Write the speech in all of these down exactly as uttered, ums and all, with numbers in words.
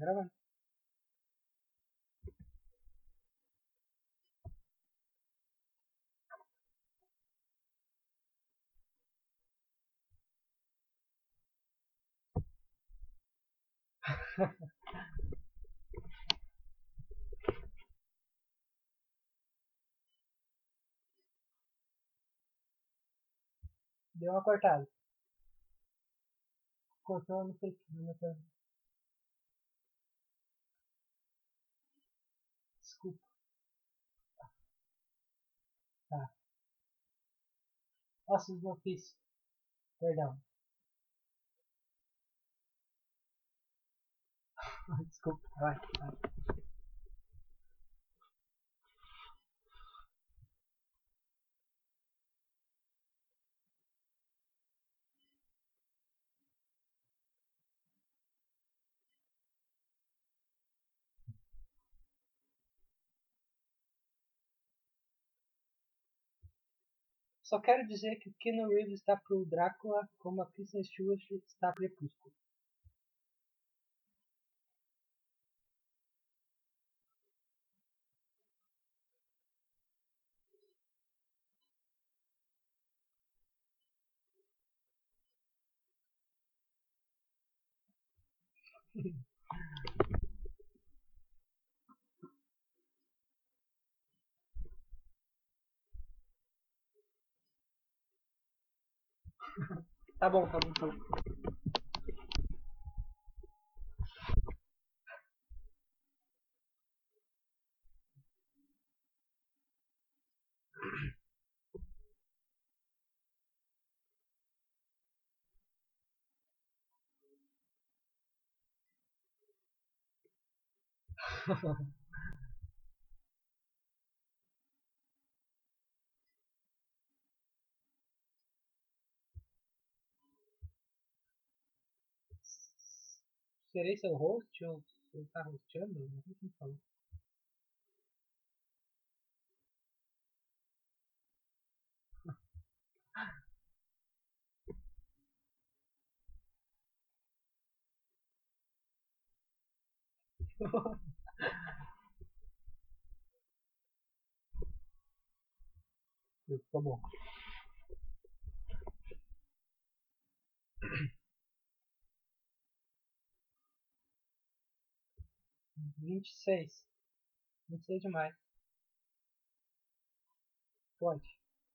gravando. Deu uma cortada. Cortou, não sei o que. Desculpa. Tá. Ossos do ofício. Perdão. Desculpa. Vai, vai. Só quero dizer que o Keanu Reeves está pro Drácula como a Kristen Stewart está pro Crepúsculo. Tá bom, tá bom, tá bom. Serei seu host ou você tá hosteando? Não sei quem falou. Tá bom. vinte e seis. vinte e seis de maio. Pode.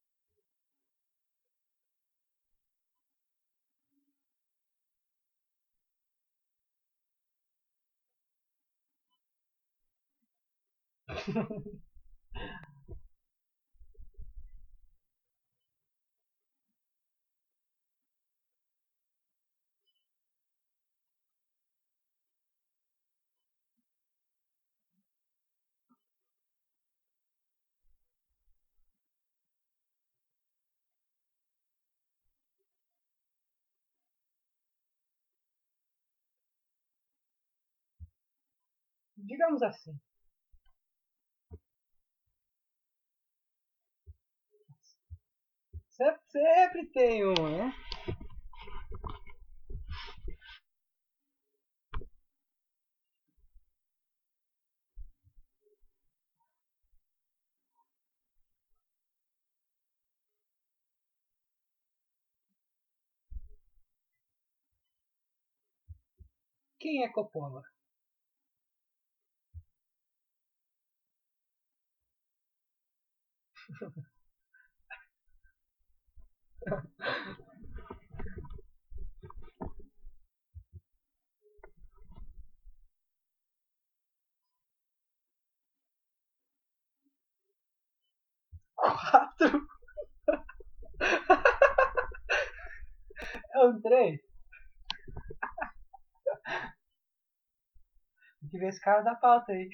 Digamos assim. Sempre, sempre tem um, né? Quem é Coppola? Quatro? É um três? Tem que ver esse cara da pauta aí.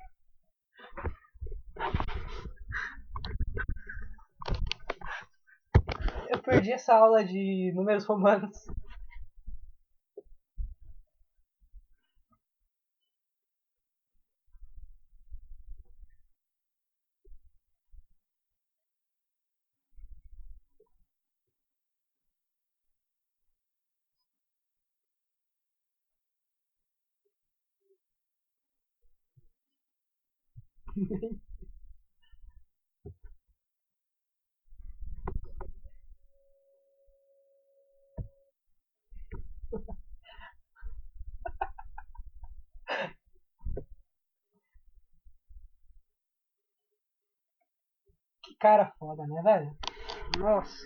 Eu perdi essa aula de números romanos. Que cara foda, né, velho? Nossa.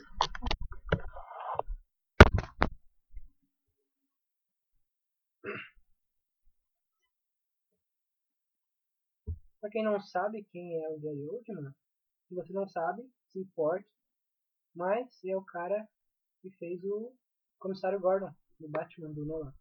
Pra quem não sabe quem é o Gary Oldman, se você não sabe, se importe, mas é o cara que fez o Comissário Gordon do Batman do Nolan.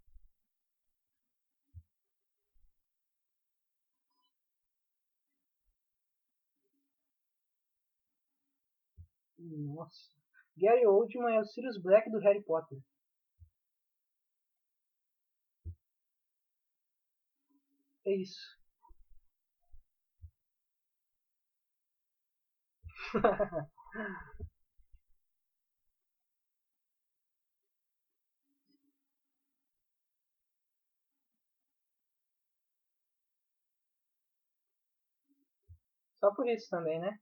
Nossa. Gary Oldman é o Sirius Black do Harry Potter. É isso. Só por isso também, né?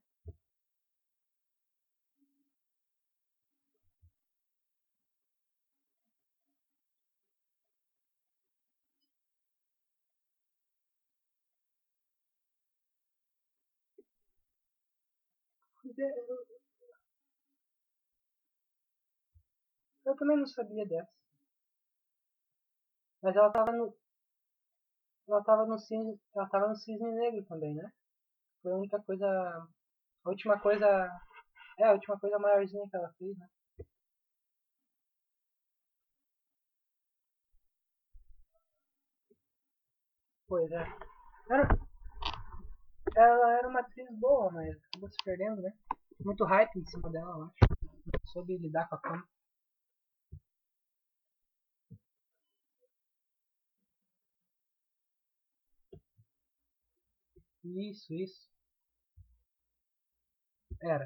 Eu, eu também não sabia dessa. Mas ela tava no. Ela tava no cisne. Ela tava no Cisne Negro também, né? Foi a única coisa. A última coisa. É, a última coisa maiorzinha que ela fez, né? Pois é. Era, ela era uma atriz boa, mas acabou se perdendo, né? Muito hype em cima dela, eu acho. Não soube lidar com a fama. Isso, isso. Era.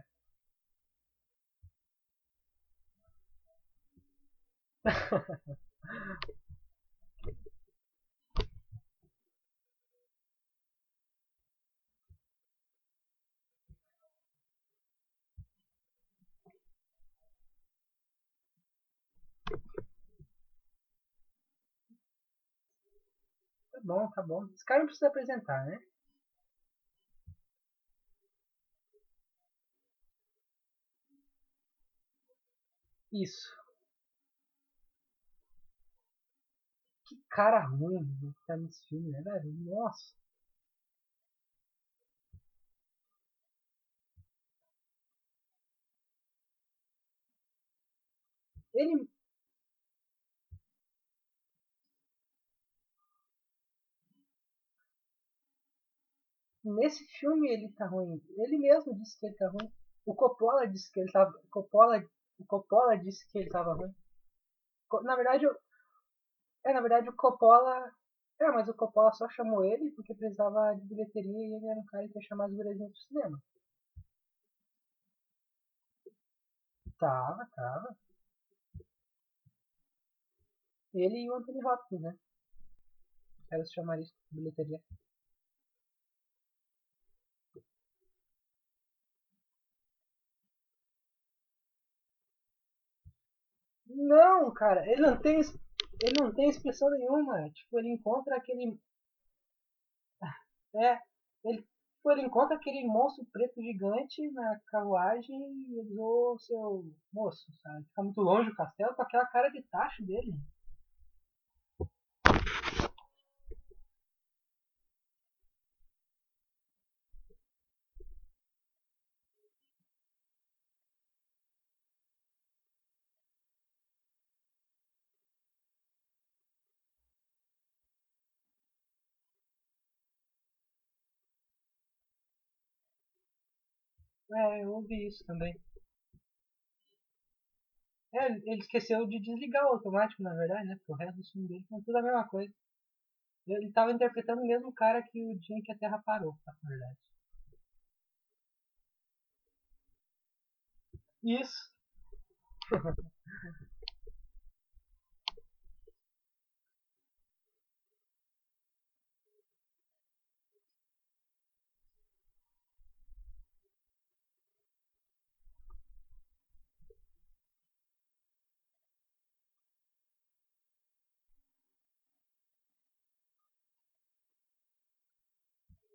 Tá bom, tá bom. Esse cara não precisa apresentar, né? Isso. Que cara ruim que tá nesse filme, né, velho? Nossa. Ele, nesse filme ele tá ruim. Ele mesmo disse que ele tá ruim. O Coppola disse que ele tava. Coppola, o Coppola disse que ele tava ruim. Na verdade, é, na verdade o Coppola. É, mas o Coppola só chamou ele porque precisava de bilheteria e ele era um cara que ia chamar as guriazinhas pro cinema. Tava, tava. Ele e o Anthony Hopkins, né? Era os chamariscos de bilheteria. Não, cara, ele não tem. Ele não tem expressão nenhuma. Tipo, ele encontra aquele. É, ele, tipo, ele encontra aquele monstro preto gigante na carruagem e ele, ô seu moço, sabe? Fica muito longe do castelo com aquela cara de tacho dele. É, eu ouvi isso também. É, ele esqueceu de desligar o automático, na verdade, né? Porque o resto do filme dele foi tudo a mesma coisa. Ele tava interpretando o mesmo cara que o dia que a Terra parou, na verdade. Isso.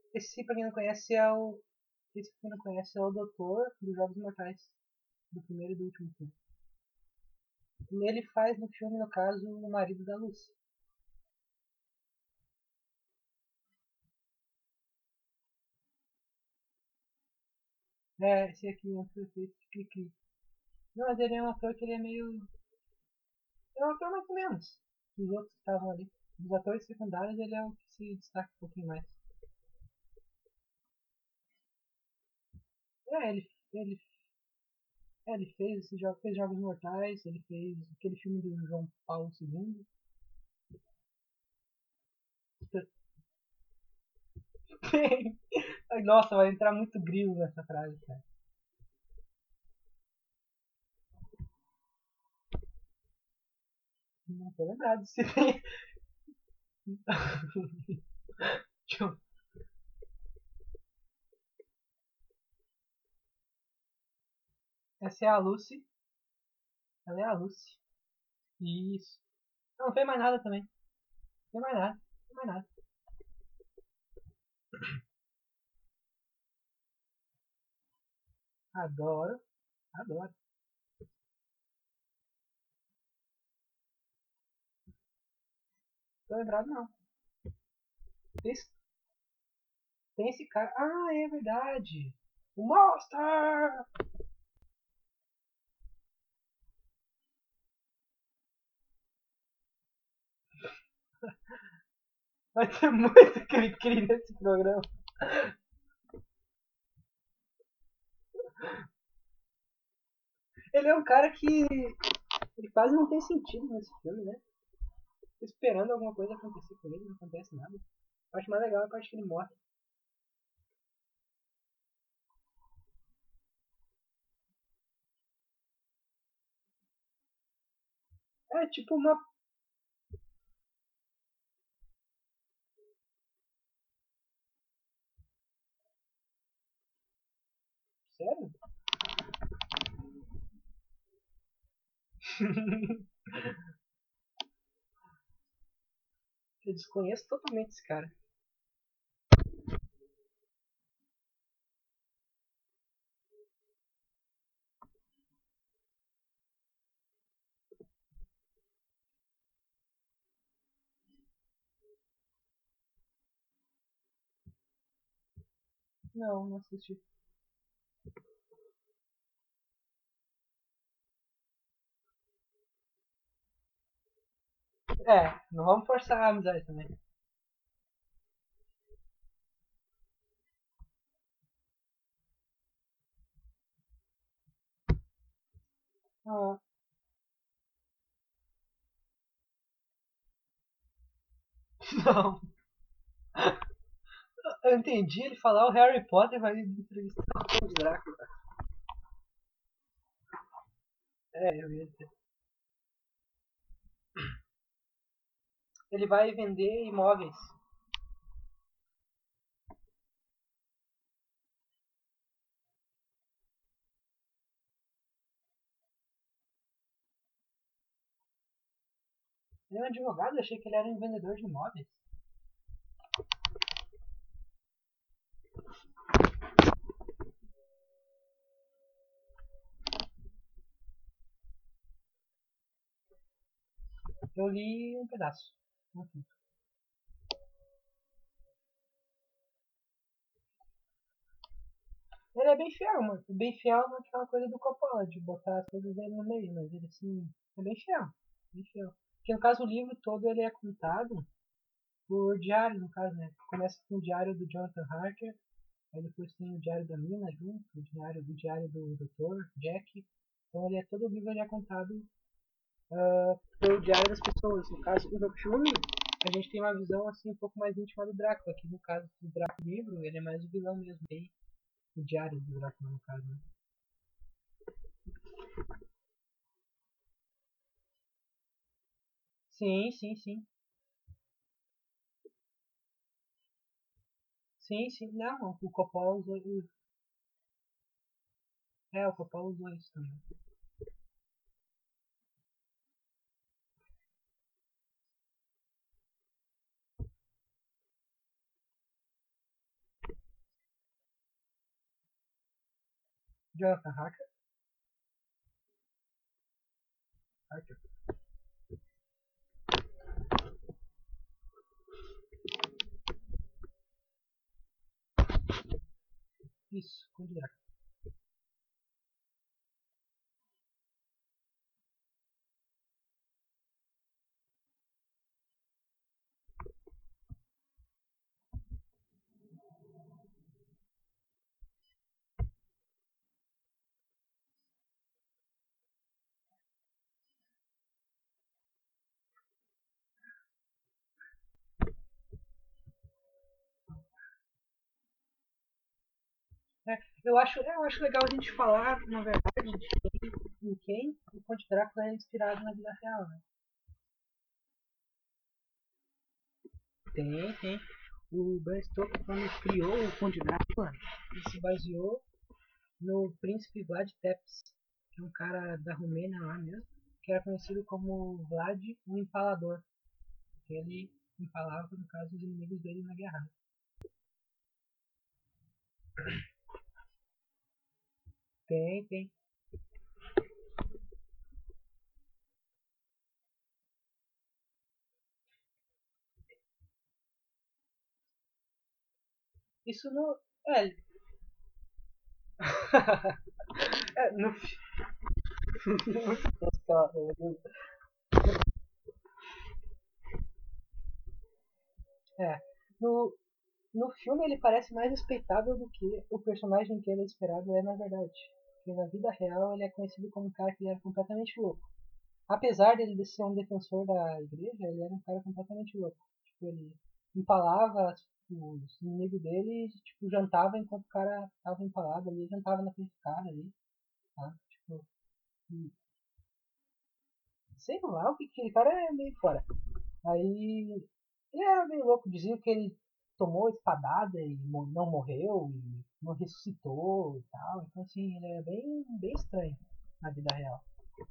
Esse, pra quem não conhece, é o. Esse, pra quem não conhece, é o Doutor dos Jogos Mortais. Do primeiro e do último filme. Ele faz no filme, no caso, o marido da Lucy. É, esse aqui é um prefeito de Cri-Cri. Não, mas ele é um ator que ele é meio. É um ator mais ou menos. Dos outros que estavam ali. Dos atores secundários, ele é o que se destaca um pouquinho mais. É, ele, ele, é, ele fez, esse jogo, fez Jogos Mortais, ele fez aquele filme do João Paulo segundo. Ai, nossa, vai entrar muito grilo nessa frase, cara. Não tô lembrado se tem. Essa é a Lucy. Ela é a Lucy. Isso. Não, não tem mais nada também. Não tem mais nada. Não tem mais nada. Adoro. Adoro. Tô lembrado não. Tem, tem esse cara. Ah, é verdade. O Monster! Vai ter muito cri-cri nesse programa. Ele é um cara que. Ele quase não tem sentido nesse filme, né? Tô esperando alguma coisa acontecer com ele, não acontece nada. Eu acho mais legal a parte que ele morre. É tipo uma. Sério? Eu desconheço totalmente esse cara. Não, não assisti. É, não vamos forçar a amizade também. Ah, não. Eu entendi ele falar o Harry Potter vai entrevistar o Drácula. É, eu ia dizer. Ele vai vender imóveis. Ele é um advogado, eu achei que ele era um vendedor de imóveis. Eu li um pedaço. Enfim. Ele é bem fiel, mano. Bem fiel naquela coisa do Coppola, de botar as coisas dele no meio, mas ele assim, é bem fiel. Bem fiel. Porque no caso o livro todo ele é contado por diário, no caso, né? Começa com o diário do Jonathan Harker, aí depois tem o diário da Mina junto, o diário do diário do doutor Jack. Então ele é todo o livro ele é contado uh, pelo diário das pessoas. No caso, no filme, a gente tem uma visão assim um pouco mais íntima do Drácula. Aqui no caso do Drácula livro, ele é mais o vilão mesmo, bem o diário do Drácula no caso, né? Sim, sim, sim. Sim, sim. Não, o Coppola usou. É, o Coppola usou isso também. Jonathan Harker. Harker. Isso, Conde Drácula. É, eu, acho, eu acho legal a gente falar, na verdade, de quem, em quem o Conde Drácula é inspirado na vida real, né? Tem, tem. O Bram Stoker, quando criou o Conde Drácula, ele se baseou no príncipe Vlad Tepes, que é um cara da Romênia lá mesmo, que era conhecido como Vlad o Empalador, que ele empalava, no caso, os inimigos dele na guerra. Tem, tem. Isso no. É. é no. é. No, no filme ele parece mais respeitável do que o personagem que ele é esperado é na verdade. Porque na vida real ele é conhecido como um cara que era completamente louco. Apesar dele de ser um defensor da igreja, ele era um cara completamente louco. Tipo, ele empalava os inimigos dele e tipo, jantava enquanto o cara tava empalado ali, jantava na frente do cara ali, tá? Tipo, sei lá, o que aquele cara é meio fora. Aí ele era meio louco, diziam que ele tomou espadada e não morreu e não ressuscitou e tal. Então assim, ele é bem, bem estranho na vida real.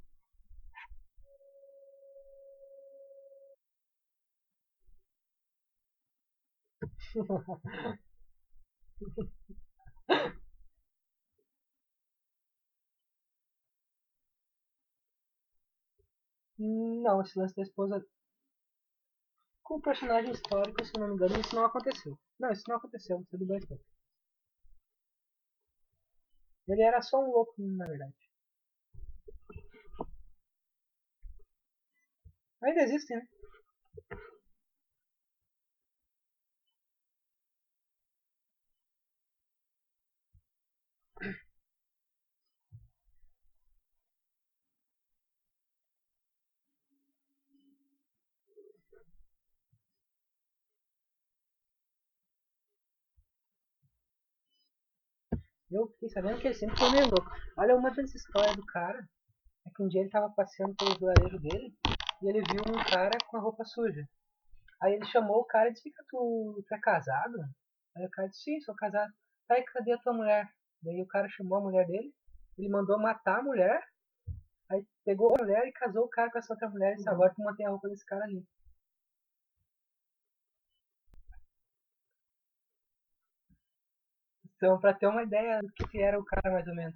Não, esse lance da esposa com o personagem histórico, se não me engano, isso não aconteceu. Não, isso não aconteceu, tudo bem. Ele era só um louco, na verdade. Ainda existem, né? Eu fiquei sabendo que ele sempre foi meio louco. Olha, uma das histórias do cara é que um dia ele tava passeando pelo vilarejo dele e ele viu um cara com a roupa suja. Aí ele chamou o cara e disse: tu, tu é casado? Aí o cara disse: sim, sou casado. Tá, e cadê a tua mulher? Daí o cara chamou a mulher dele, ele mandou matar a mulher, aí pegou a mulher e casou o cara com essa outra mulher e disse: agora tu mantém a roupa desse cara ali. Então, pra ter uma ideia do que, que era o cara, mais ou menos.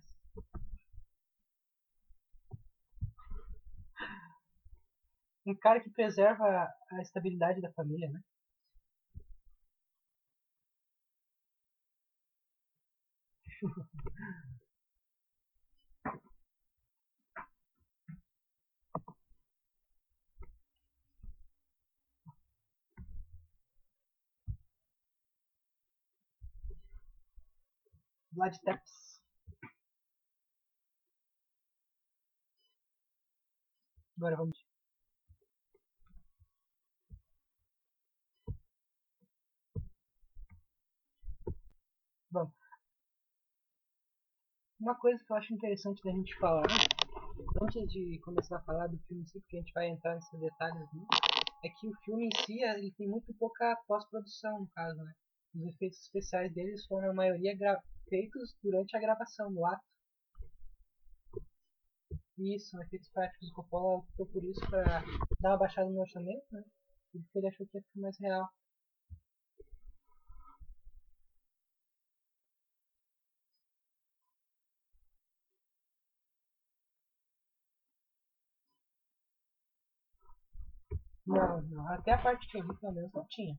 Um cara que preserva a estabilidade da família, né? Vlad Tepes. Agora vamos. Bom, uma coisa que eu acho interessante da gente falar, antes de começar a falar do filme em si, porque a gente vai entrar nesses detalhes, né, é que o filme em si ele tem muito pouca pós-produção, no caso, né? Os efeitos especiais deles foram a maioria feitos durante a gravação, no ato. Isso, efeitos práticos. O Coppola optou por isso para dar uma baixada no orçamento, né? Porque ele achou que ia ficar mais real. Não, não. Até a parte que eu vi, pelo menos, não tinha.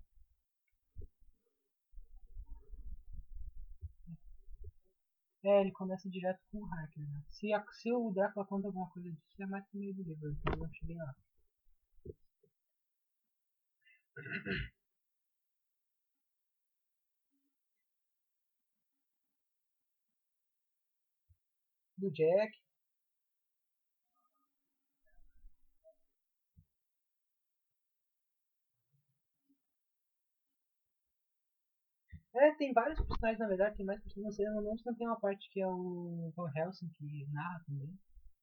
É, ele começa direto com o hacker, né? Se, a, se o Drácula conta alguma coisa disso, é mais pro meio do livro, então eu não cheguei lá. Do Jack. É, tem vários personagens, na verdade, tem mais personagens, não sei, eu não lembro se não tem uma parte que é o Van Helsing que narra também.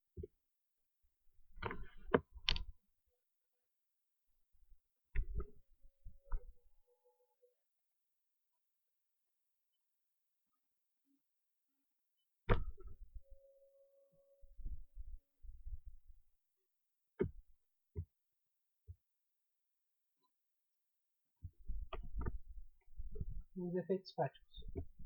Os efeitos práticos.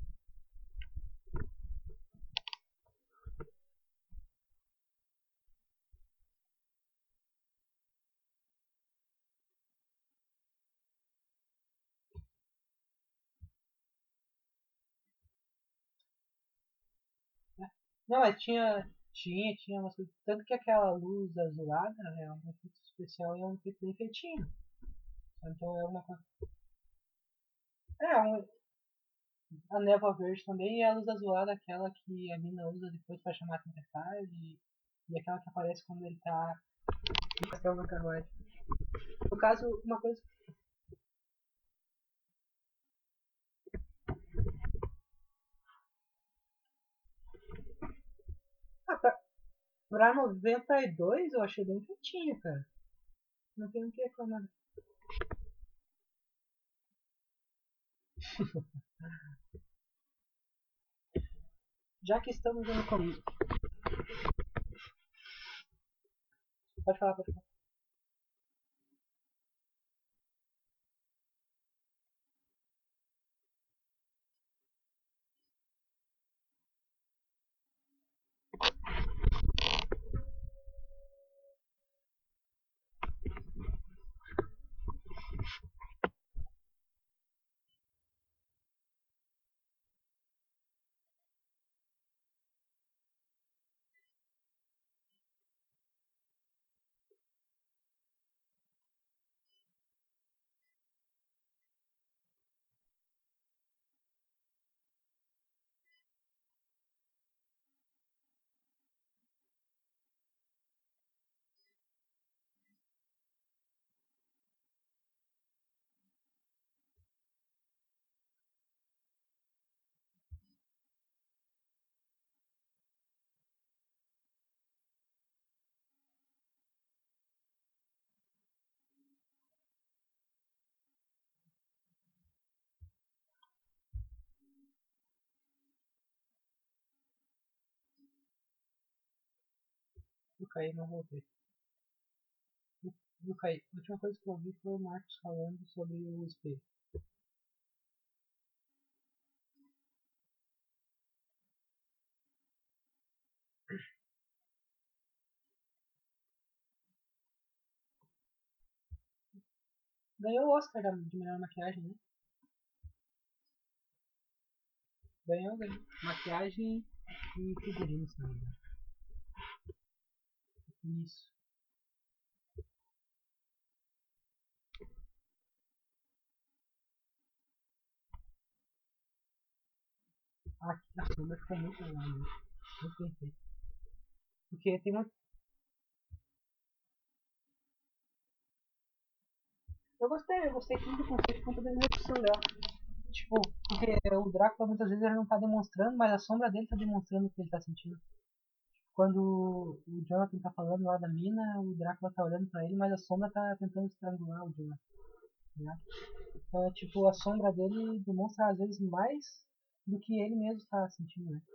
Né? Não, mas tinha, tinha, tinha umas coisas. Tanto que aquela luz azulada é um efeito especial e é um efeito bem feitinho. Então é uma coisa. É, um, a névoa verde também e a luz azulada, aquela que a mina usa depois pra chamar a tempestade. E, e aquela que aparece quando ele tá no castelo da carruagem. No caso, uma coisa. Ah, pra, pra noventa e dois eu achei bem feitinho, cara. Não tem o que reclamar. Já que estamos no começo. Pode falar, pode falar. Eu caí, não voltei. Eu caí. A última coisa que eu vi foi o Marcos falando sobre o espelho. Ganhou o Oscar de melhor maquiagem, né? Ganhou, ganhou. Maquiagem e figurino, se não me engano. Isso. Aqui a sombra fica muito legal, né? Muito bem feito. Porque tem uma. Eu gostei, eu gostei tanto do conceito quanto da execução dela. Tipo, porque o Drácula muitas vezes ele não tá demonstrando, mas a sombra dele tá demonstrando o que ele tá sentindo. Quando o Jonathan tá falando lá da mina, o Drácula tá olhando pra ele, mas a sombra tá tentando estrangular o Jonathan. Né? Então é tipo, a sombra dele demonstra às vezes mais do que ele mesmo tá sentindo, né?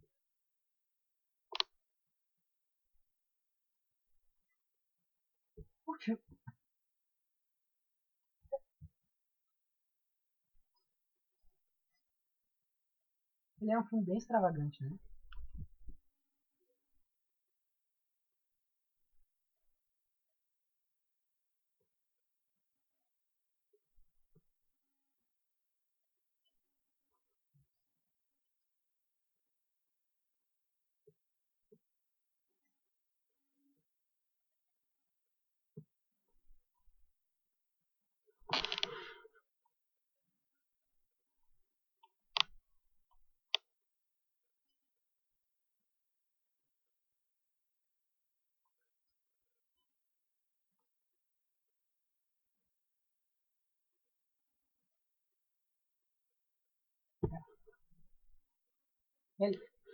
Porque ele é um filme bem extravagante, né? Ele,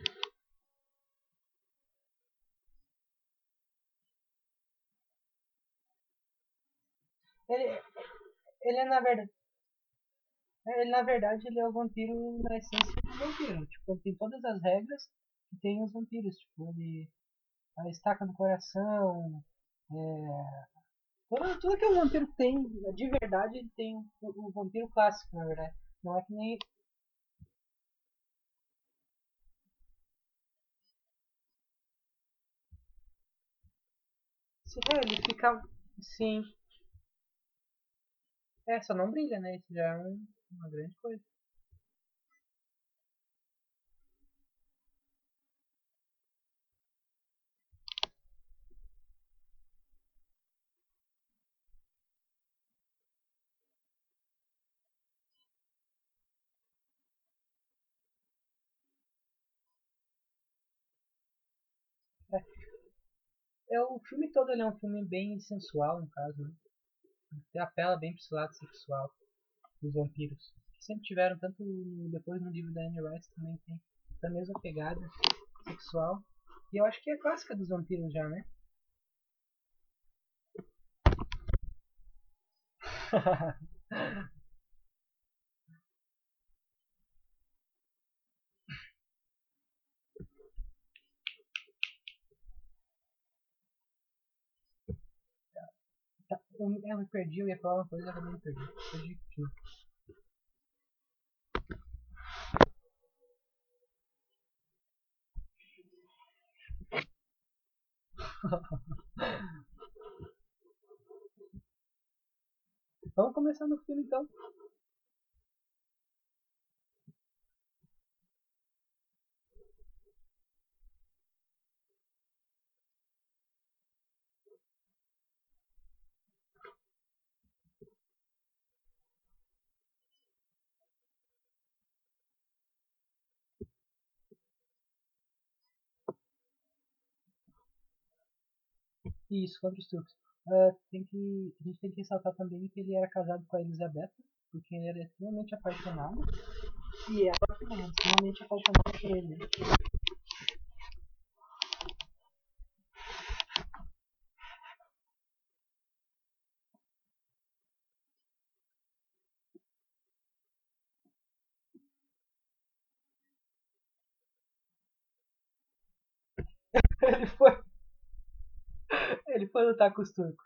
ele, ele é na verdade. Ele, na verdade, ele é o vampiro na essência do vampiro. Tipo, ele tem todas as regras que tem os vampiros. Tipo, ele. A estaca no coração. É, tudo, tudo que o vampiro tem, de verdade, ele tem o, o vampiro clássico, na verdade. Não é que nem. Se, é, ele fica. Sim. É, só não brilha, né? Isso já é um, uma grande coisa. É, o filme todo ele é um filme bem sensual, no caso, né? Ele apela bem pro seu lado sexual dos vampiros. Que sempre tiveram, tanto depois no livro da Anne Rice também tem essa mesma pegada sexual. E eu acho que é clássica dos vampiros já, né? Tá, eu, eu me perdi, eu ia falar uma coisa, agora eu me perdi. Perdi tudo. Vamos começar no filme então. Isso, contra os turcos. Ah, tem que, a gente tem que ressaltar também que ele era casado com a Elizabeth, porque ele era extremamente apaixonado. E ela também era extremamente apaixonada por ele. Ele foi, ele foi lutar com os turcos.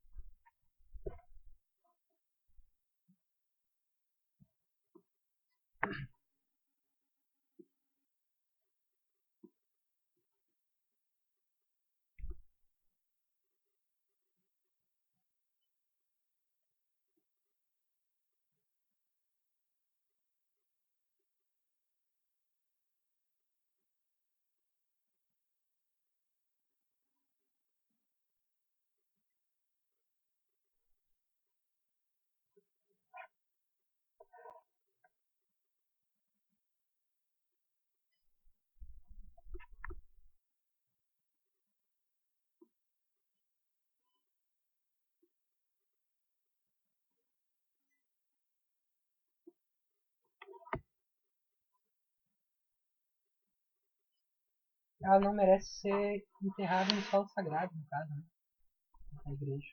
Ela não merece ser enterrada no solo sagrado, no caso, né? Na igreja.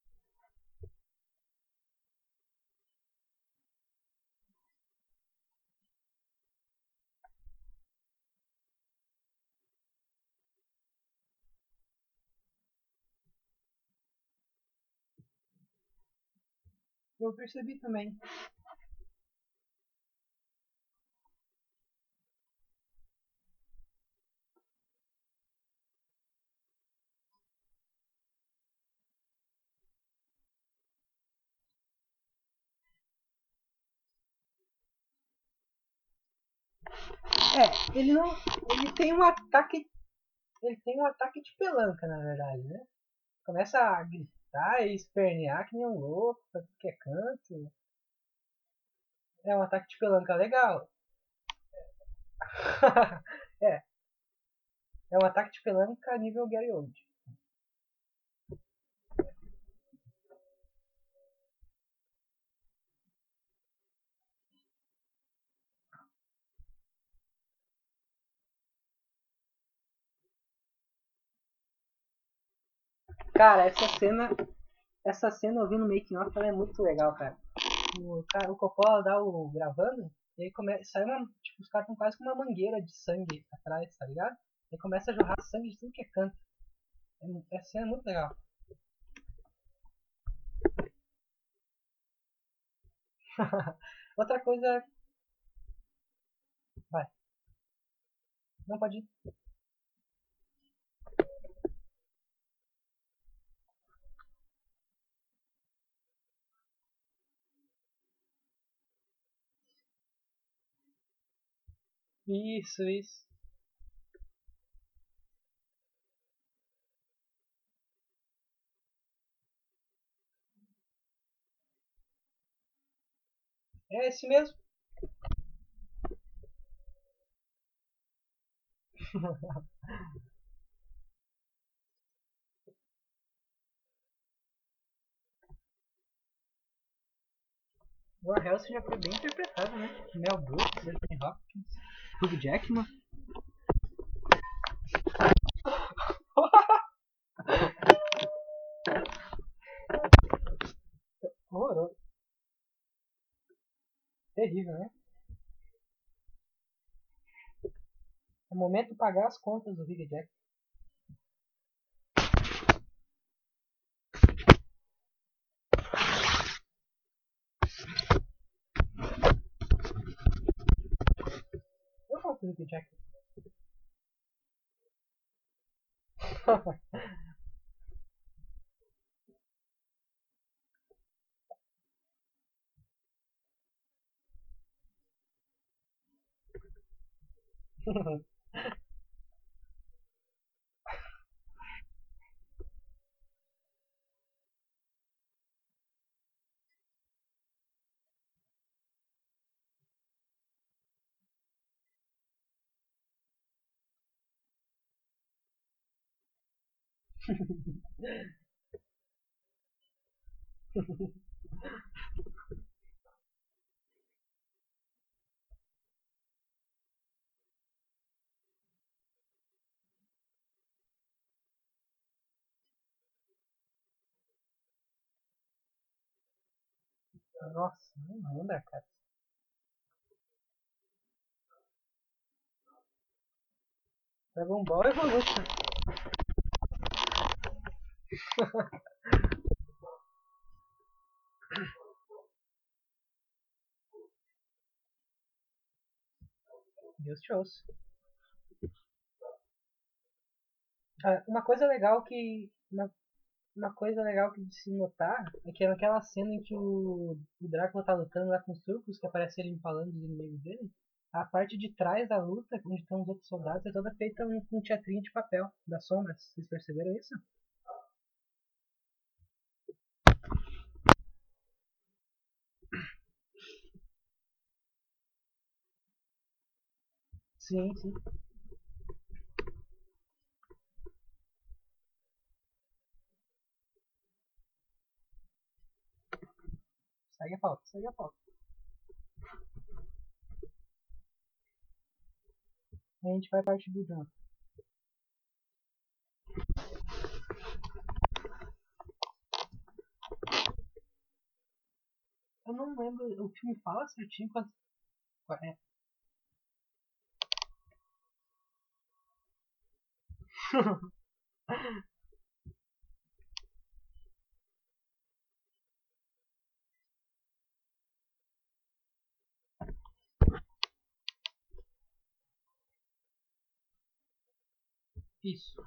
Eu percebi também. É, ele não. Ele tem um ataque. Ele tem um ataque de pelanca, na verdade, né? Começa a gritar e espernear que nem um louco, pra tudo que é canto. É um ataque de pelanca legal. é, é um ataque de pelanca nível Gary Old. Cara, essa cena. Essa cena eu vi no making off, ela é muito legal, cara. O, cara, o Coppola dá o gravando, e aí come, sai uma. Tipo, os caras estão quase com uma mangueira de sangue atrás, tá ligado? E aí começa a jorrar sangue de tudo que é canto. É, essa cena é muito legal. Outra coisa. Vai. Não pode ir. Isso, isso. É esse mesmo. O Van Helsing já foi bem interpretado, né? Mel Brooks, Anthony Hopkins, Hugh Jackman. Horroroso. Terrível, né? É o momento de pagar as contas do Hugh Jackman. Eu gosto do Hugh Jackman. Nossa, não lembra, cara. Dragon Ball Evolution. Deus te ouça. Ah, uma coisa legal que. Uma, uma coisa legal que de se notar é que naquela cena em que o, o Drácula tá lutando lá com os turcos, que aparece ele empalando os inimigos dele, a parte de trás da luta, onde estão os outros soldados, é toda feita com um teatrinho de papel, das sombras. Vocês perceberam isso? Sim, sim. Segue a pauta, segue a pauta. A gente vai partir do junto. Eu não lembro, o filme fala certinho quanto. É. Isso.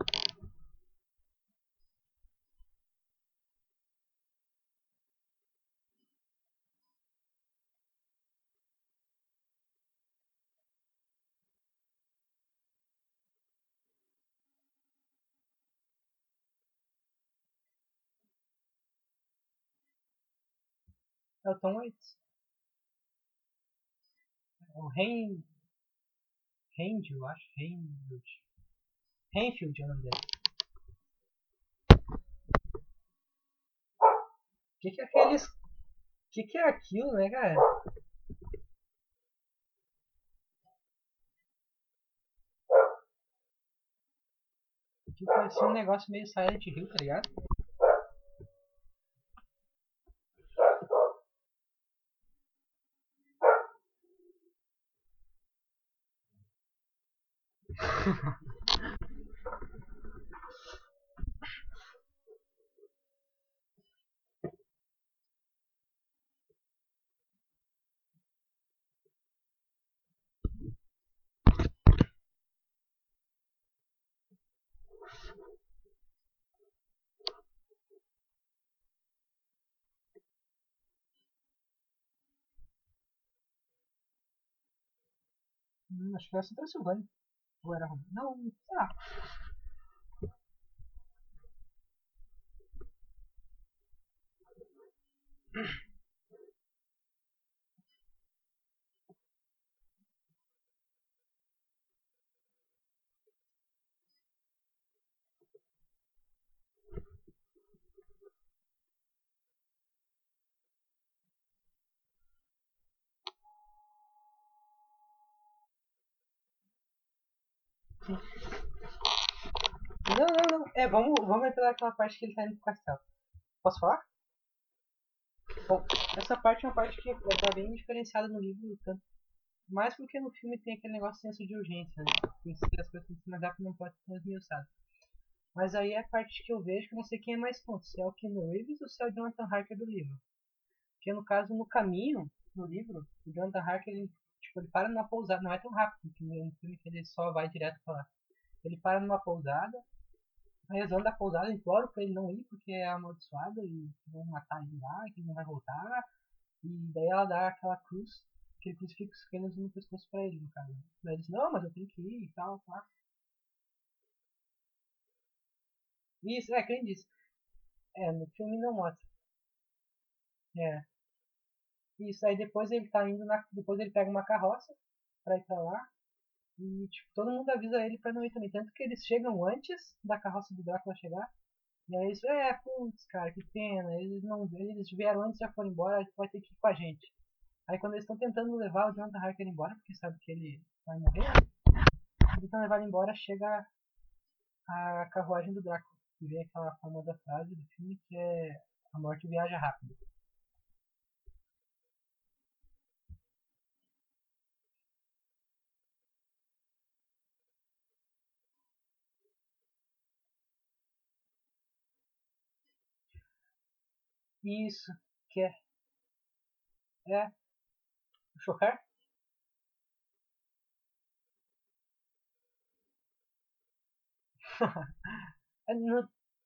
É o Tom Waits. É o Ren. Randy, eu acho. Renfield. Renfield é o nome dele. O que, que é aqueles. O que, que é aquilo, né, cara? Que parecia um negócio meio Silent Hill, tá ligado? Hum, acho que era essa Transilvânia. Ou era Roma? Não, sei lá. Não, não, não. É, vamos, vamos entrar naquela parte que ele tá indo pro castelo. Posso falar? Bom, essa parte é uma parte que tá bem diferenciada no livro, tanto mais porque no filme tem aquele negócio de senso de urgência, né? Tem que ser as coisas que mais rápido não pode ser esmiuçado. Mas aí é a parte que eu vejo que eu não sei quem é mais ponto, se é o Keanu Reeves ou se é o Jonathan Harker do livro. Porque no caso, no caminho, no livro, o Jonathan Harker, ele, tipo, ele para numa pousada, não é tão rápido, que no filme que ele só vai direto pra lá. Ele para numa pousada, aí os donos da pousada imploram pra ele não ir porque é amaldiçoado e vão matar ele lá, que ele não vai voltar. E daí ela dá aquela cruz, aquele crucifixo que eles no pescoço pra ele, no caso. Daí ele diz, não, mas eu tenho que ir e tal, tá. Isso, é, quem disse. É, no filme não mostra. É. Isso, aí depois ele tá indo na. Depois ele pega uma carroça pra ir pra lá. E tipo, todo mundo avisa ele pra não ir também. Tanto que eles chegam antes da carroça do Drácula chegar. E aí eles, é, putz, cara, que pena. Eles não eles vieram antes e já foram embora, vai ter que ir com a gente. Aí quando eles estão tentando levar o Jonathan Harker embora, porque sabe que ele vai morrer, eles tentam levar ele embora, chega a carruagem do Drácula. E vem aquela famosa frase do filme que é a morte viaja rápido. Isso, que é, é o chocar. É, no,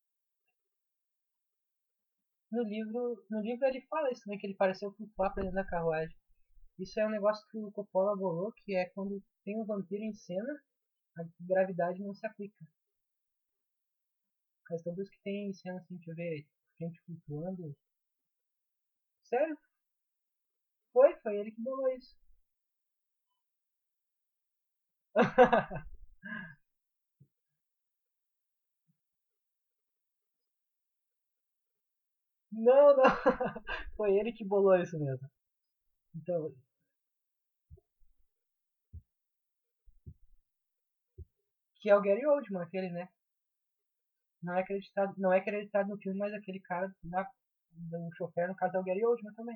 no, livro, no livro ele fala isso, né? Que ele pareceu flutuar pra dentro da carruagem. Isso é um negócio que o Coppola bolou, que é quando tem um vampiro em cena, a gravidade não se aplica. Mas todos que tem em cena assim, deixa eu ver, gente flutuando. Sério? Foi, foi ele que bolou isso. Não, não. Foi ele que bolou isso mesmo. Então, que é o Gary Oldman, aquele, né? Não é acreditado, não é acreditado no filme, mas aquele cara na, do chofer, no caso, é o Gary Oldman também.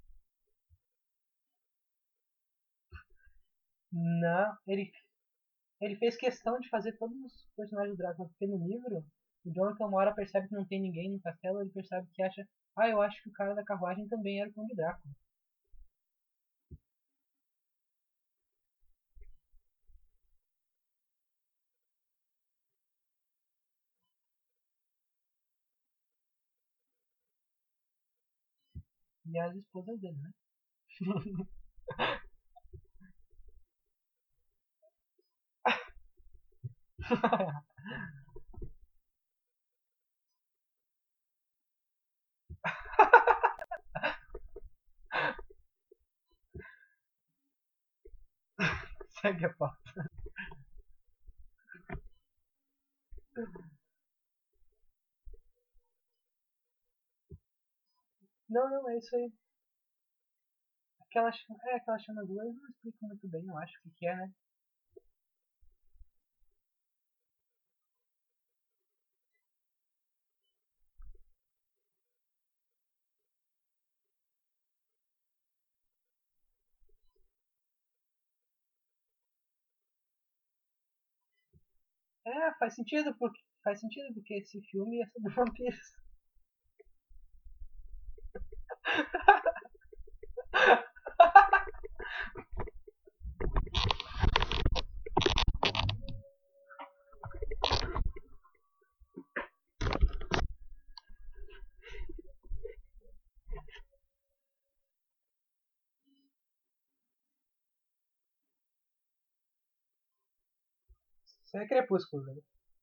Não, ele, ele fez questão de fazer todos os personagens do Drácula, porque no livro, o Jonathan uma hora percebe que não tem ninguém no castelo, ele percebe que acha, ah, eu acho que o cara da carruagem também era o Conde Drácula. E as esposas dele, né? Segue a pau. Não, não, é isso aí. Aquela, é, aquela chama do eles não explicam muito bem, eu acho, o que, que é, né? É, faz sentido porque faz sentido porque esse filme é sobre vampiros. Isso é Crepúsculo, velho.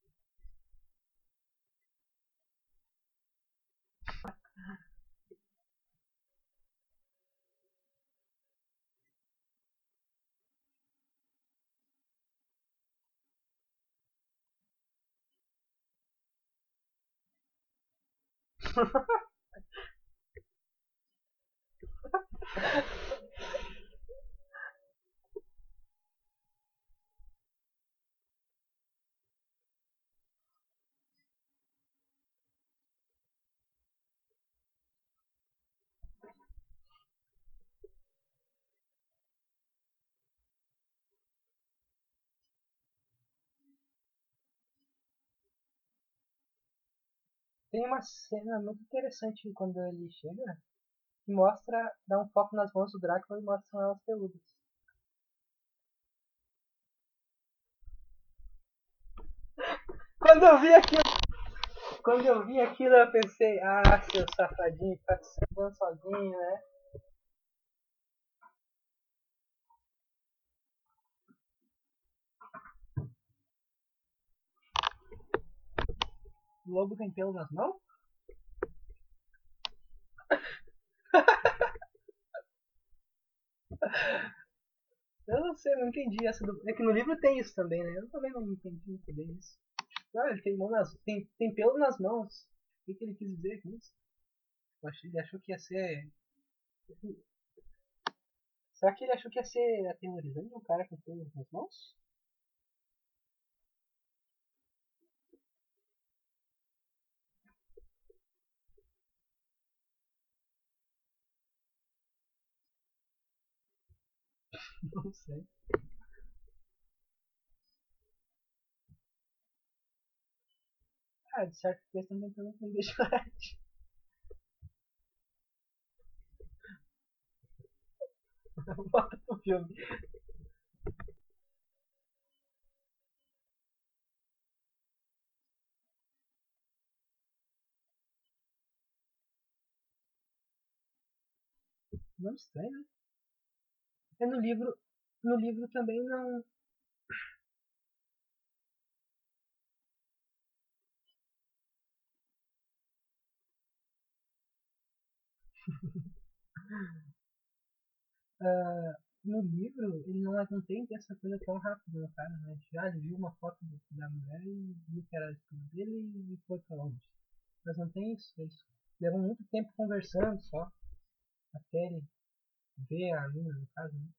Tem uma cena muito interessante quando ele chega, que mostra, dá um foco nas mãos do Drácula e mostra elas peludas. Quando eu vi aquilo, quando eu vi aquilo, eu pensei, ah, seu safadinho, tá se salvando sozinho, né? O lobo tem pelo nas mãos? Eu não sei, não entendi essa do... É que no livro tem isso também, né? Eu também não entendi muito bem isso. Ah, ele tem, mão nas... tem, tem pelo nas mãos. O que, que ele quis dizer com isso? Eu achei, ele achou que ia ser. Será que ele achou que ia ser aterrorizante um cara com pelo nas mãos? Não sei. Ah, de certo que eles estão tentando entender Chocolate. Bota pro filme. Não estranho, né? É no livro. No livro também não. Ah, no livro, ele não, não tem essa coisa tão rápida no cara, né? Já ele viu uma foto do- da mulher e viu que era a esposa dele e foi pra longe. Mas não tem isso. Eles levam muito tempo conversando só, até ele ver a mina, no caso, né?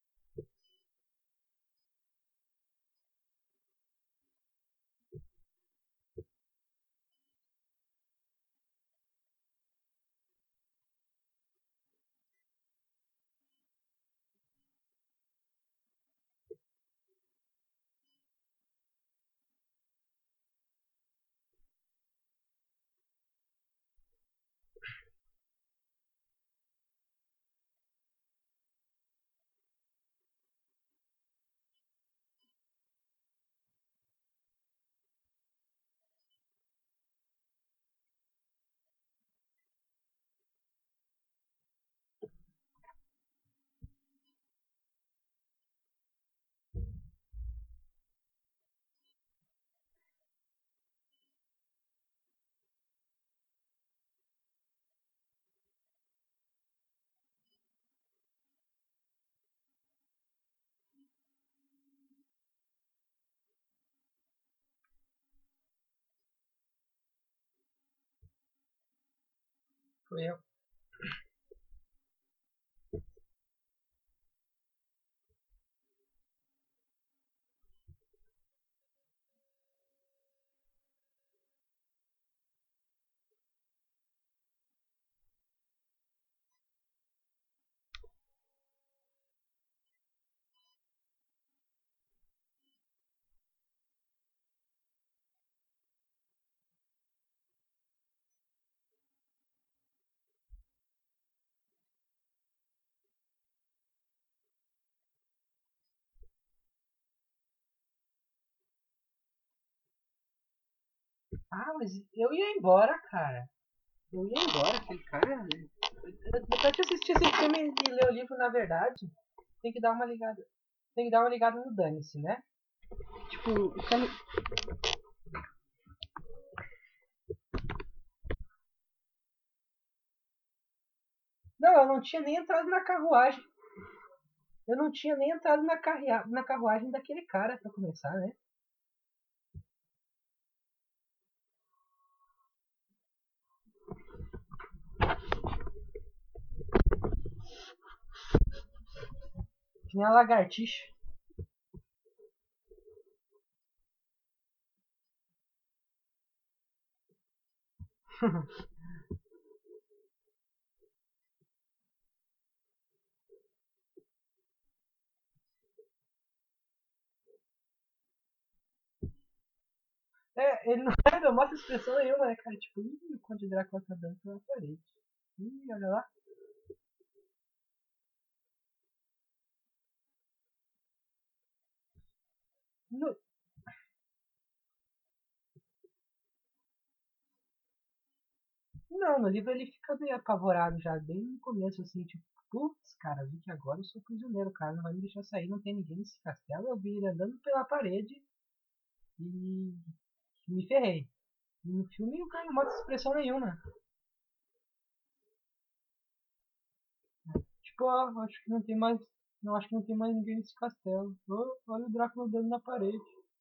Foi eu. Ah, mas eu ia embora, cara. Eu ia embora, aquele cara. Depois de assistir esse filme e ler o livro, na verdade, tem que dar uma ligada. Tem que dar uma ligada no Dane-se, né? Tipo, quando... Não, eu não tinha nem entrado na carruagem. Eu não tinha nem entrado na, carrea... na carruagem daquele cara pra começar, né? Tinha a lagartixa. É, ele não, não mostra expressão nenhuma, né, cara? Tipo, ih, o Conde Drácula tá dando pela parede. Ih, olha lá. No... Não, no livro ele fica meio apavorado já, bem no começo, assim, tipo, putz, cara, vi que agora eu sou prisioneiro, o cara não vai me deixar sair, não tem ninguém nesse castelo, eu vi ele andando pela parede e me ferrei. E no filme o cara não mostra expressão nenhuma. Tipo, ah, acho que não tem mais. Não, acho que não tem mais ninguém nesse castelo. Oh, olha o Drácula andando na parede.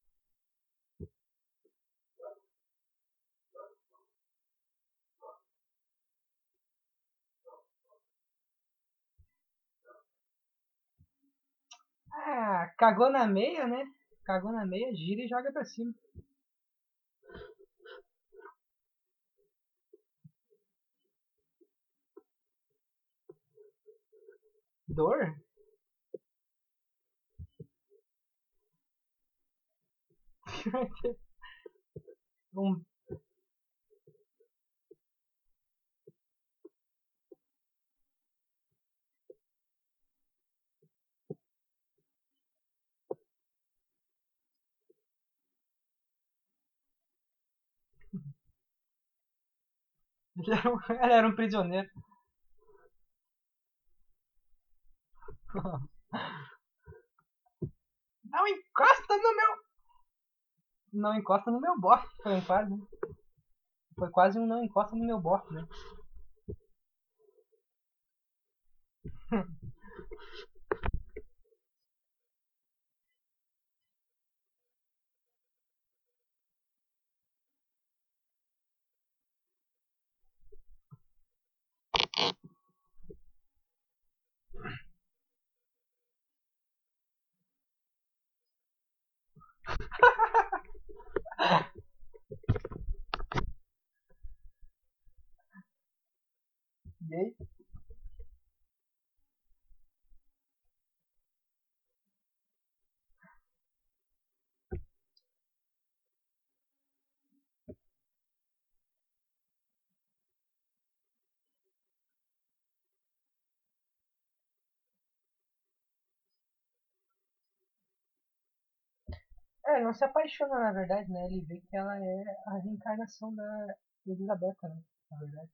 Ah, cagou na meia, né? Cagou na meia, gira e joga pra cima. Dor? um... Ele era um, ele era um prisioneiro. Não encosta no meu. Não encosta no meu bofe. Foi um quase. Foi quase um não encosta no meu bofe, né? E aí? É, ele não se apaixona na verdade, né? Ele vê que ela é a reencarnação da Elizabeth, né? Na verdade.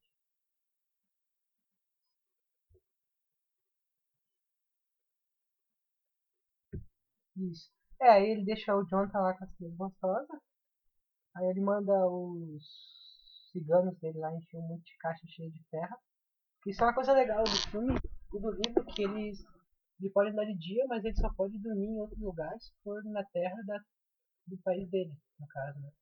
Isso. É, aí ele deixa o Jonathan lá com as coisas gostosas. Aí ele manda os ciganos dele lá encher um monte de caixa cheia de terra. Isso é uma coisa legal do filme e do livro, que eles ele pode andar de dia, mas ele só pode dormir em outro lugar se for na terra da, do país dele, no caso, né?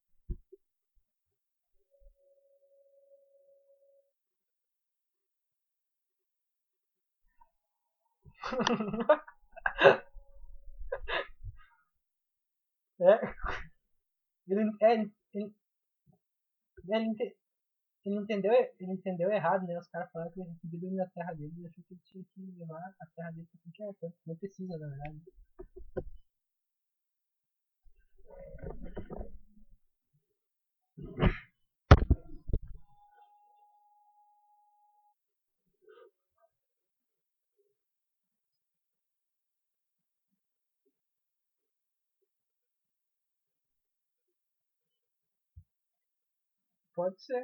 É, ele, é, ele, ele, ele, ente- ele entendeu, ele entendeu errado, né? Os caras falaram que ele podia dormir na terra dele e achou que ele tinha que levar a terra dele pra qualquer canto. Não precisa, na verdade. Pode ser.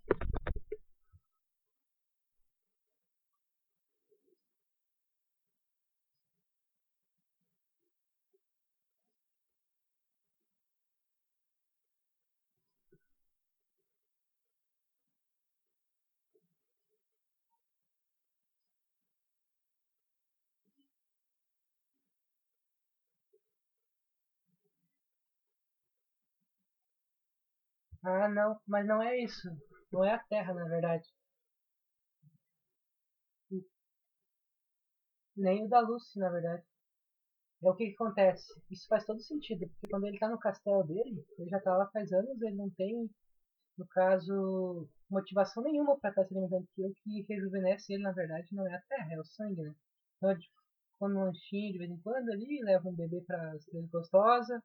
Ah, não, mas não é isso. Não é a Terra, na verdade. Nem o da Lucy, na verdade. É o que, que acontece. Isso faz todo sentido, porque quando ele tá no castelo dele, ele já tá lá faz anos, ele não tem, no caso, motivação nenhuma pra estar se alimentando, que o que rejuvenesce ele, na verdade, não é a terra, é o sangue, né? Então ele come um lanchinho de vez em quando ali, leva um bebê pra ser gostosa.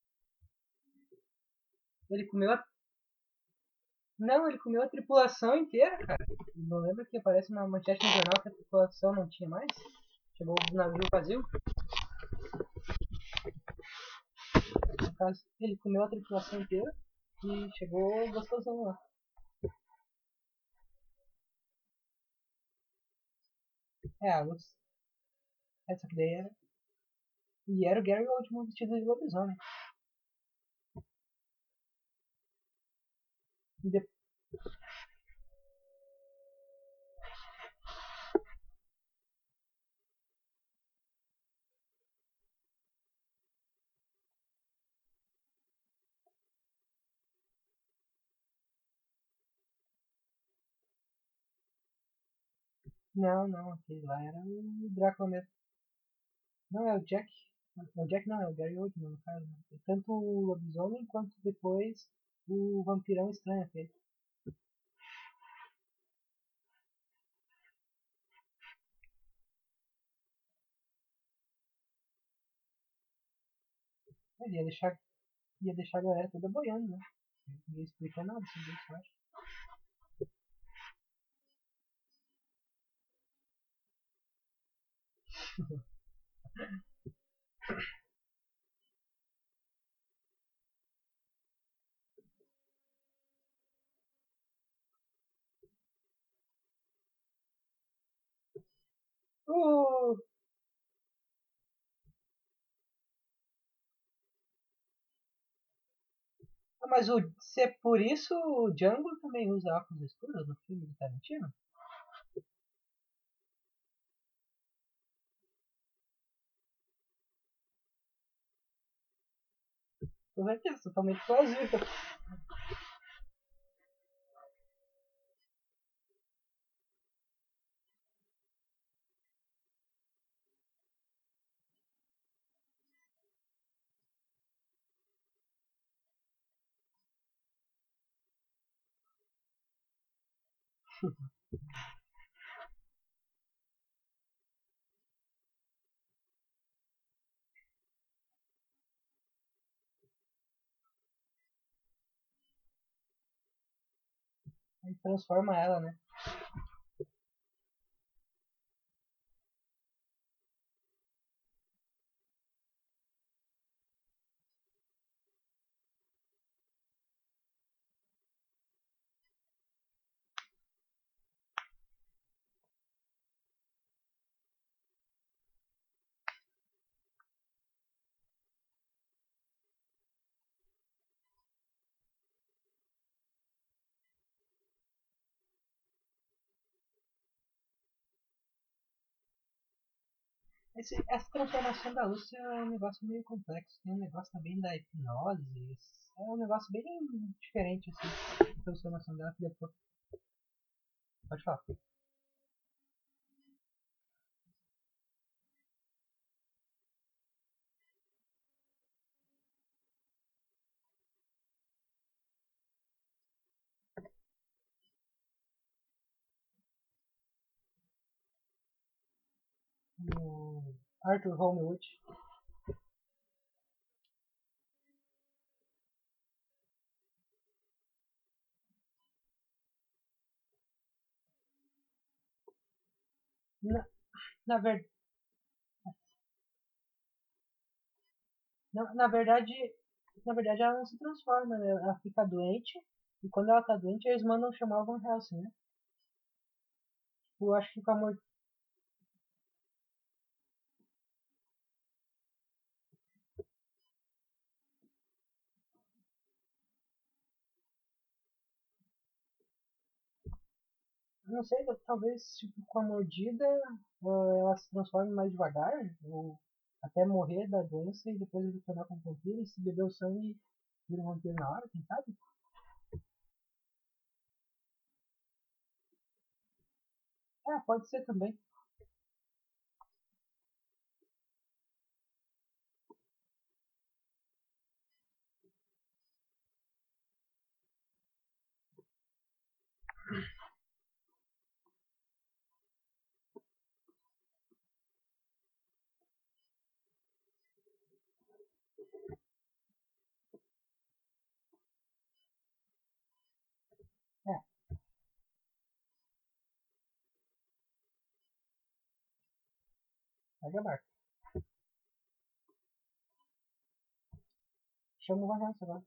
Ele comeu a... Não, ele comeu a tripulação inteira, cara. Não lembra que aparece uma manchete no jornal que a tripulação não tinha mais? Chegou o navio vazio. No caso, ele comeu a tripulação inteira e chegou gostosão lá. É, a luz. Essa que daí era. E era o Gary Oldman vestido de lobisomem. E de... Não, não, aquele lá era o Drácula mesmo. Não, é o Jack. É o Jack não, é o Gary Oldman, no caso. Tanto o lobisomem quanto depois o vampirão estranho aquele. Ele ia deixar, ia deixar a galera toda boiando, né? Ninguém explica nada sobre isso, eu acho. Uh, mas o, se é por isso, o Django também usa óculos escuros no filme do Tarantino? Com certeza, totalmente plausível. Aí transforma ela, né? Esse, essa transformação da Lúcia é um negócio meio complexo. Tem um negócio também da hipnose. É um negócio bem diferente, assim. A transformação dela que depois. Pode falar. O Arthur Holmwood. Na, na, ver, na, na verdade. Na verdade ela não se transforma, né? Ela fica doente. E quando ela tá doente, eles mandam chamar o Van Helsing, né? Eu acho que com a morte. Não sei, talvez tipo, com a mordida uh, ela se transforme mais devagar, ou até morrer da doença e depois ele tornar como vampiro, e se beber o sangue vira um vampiro na hora, quem sabe? É, pode ser também. É, pode acabar. Chama o Van Helsing agora.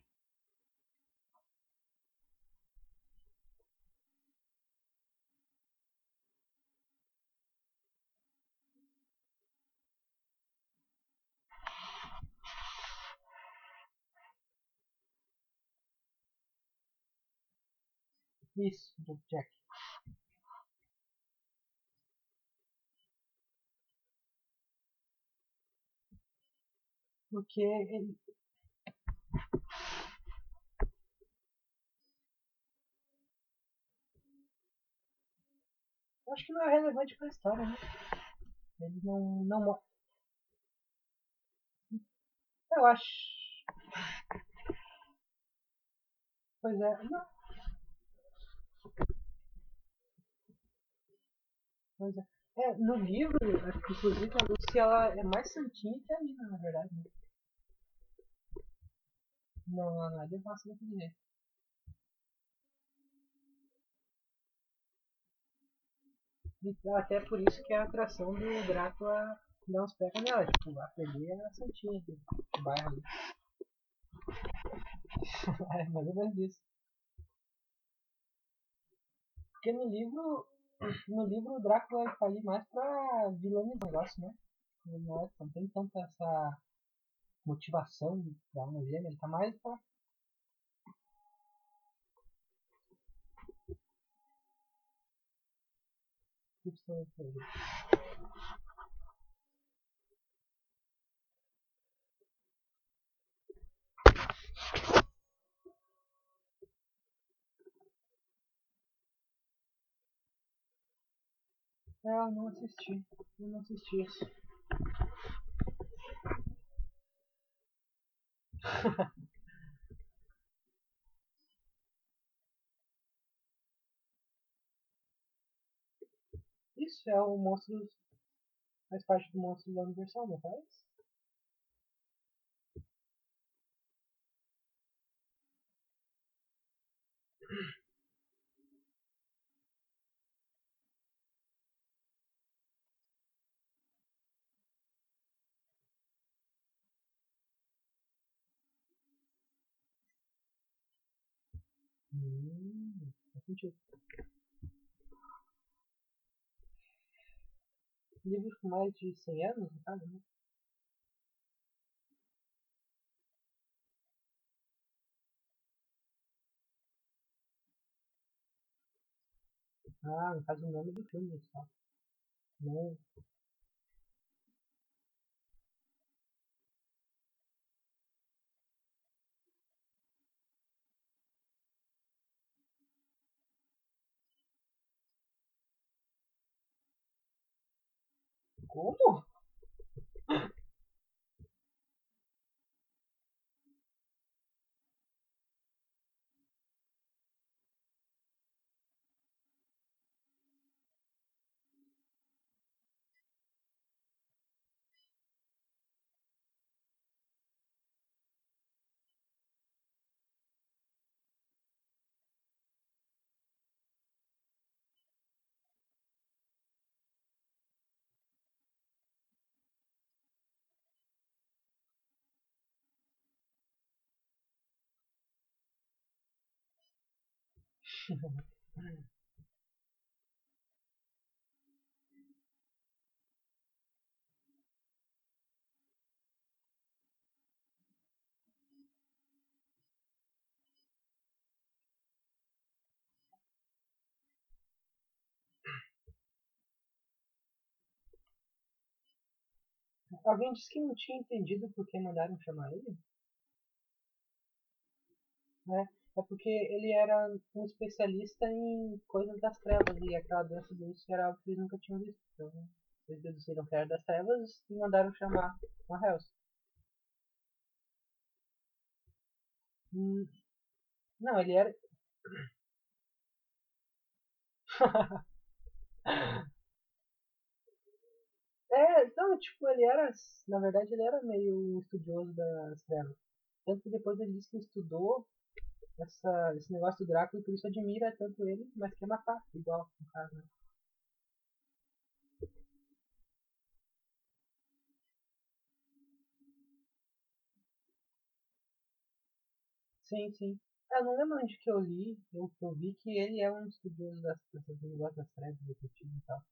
Isso, do Jack. Porque ele. Eu acho que não é relevante pra história, né? Ele não. não mo- eu acho. Pois é. Não, pois é. É, no livro, inclusive a Lucy ela é mais santinha que a mina, na verdade. Né? Não, ela não é devassa daquele jeito. E até por isso que a atração do Drácula dá uns pecas nela. Tipo, a Feli é a santinha do bairro ali. É mais ou menos isso. Porque no livro, no livro o Drácula tá ali mais pra vilãs do negócio, né? Ele não, é, não tem tanta essa motivação da alma gêmea, ele tá mais pra. É, eu não assisti. Eu não assisti isso. Isso é o monstro. Faz parte do monstro da Universal, não faz? Hum, faz sentido. Livros com mais de cem anos, no caso, né? Ah, no caso o nome do filme, só. Não. Como? Alguém disse que não tinha entendido por que mandaram chamar ele, né? É porque ele era um especialista em coisas das trevas e aquela doença do Lúcifer era algo que eles nunca tinham visto. Então, eles deduziram que era das trevas e mandaram chamar uma Hell's. Hum, não, ele era. É, não, tipo, ele era. Na verdade, ele era meio um estudioso das trevas. Tanto que depois ele disse que estudou essa, esse negócio do Drácula e por isso admira tanto ele, mas quer matar, igual, no caso, né? Sim, sim. Eu não lembro onde que eu li, eu, eu vi que ele é um estudioso das, dessas negócios das trevas, detetive e tal.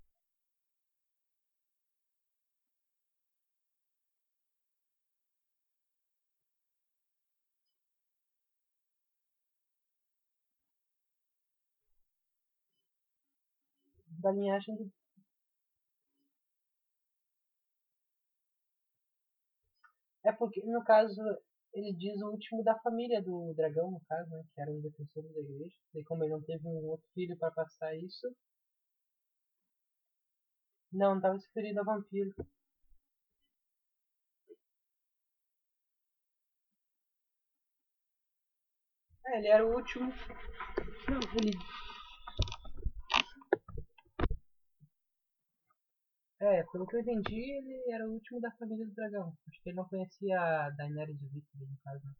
Da linhagem do... É porque, no caso, ele diz o último da família do dragão, no caso, né? Que era um defensor da igreja. E como ele não teve um outro filho para passar isso, não, não estava se referindo a vampiro. É, ele era o último. Não, ele. É, pelo que eu entendi, ele era o último da família do dragão. Acho que ele não conhecia a Daenerys Targaryen, no caso, né?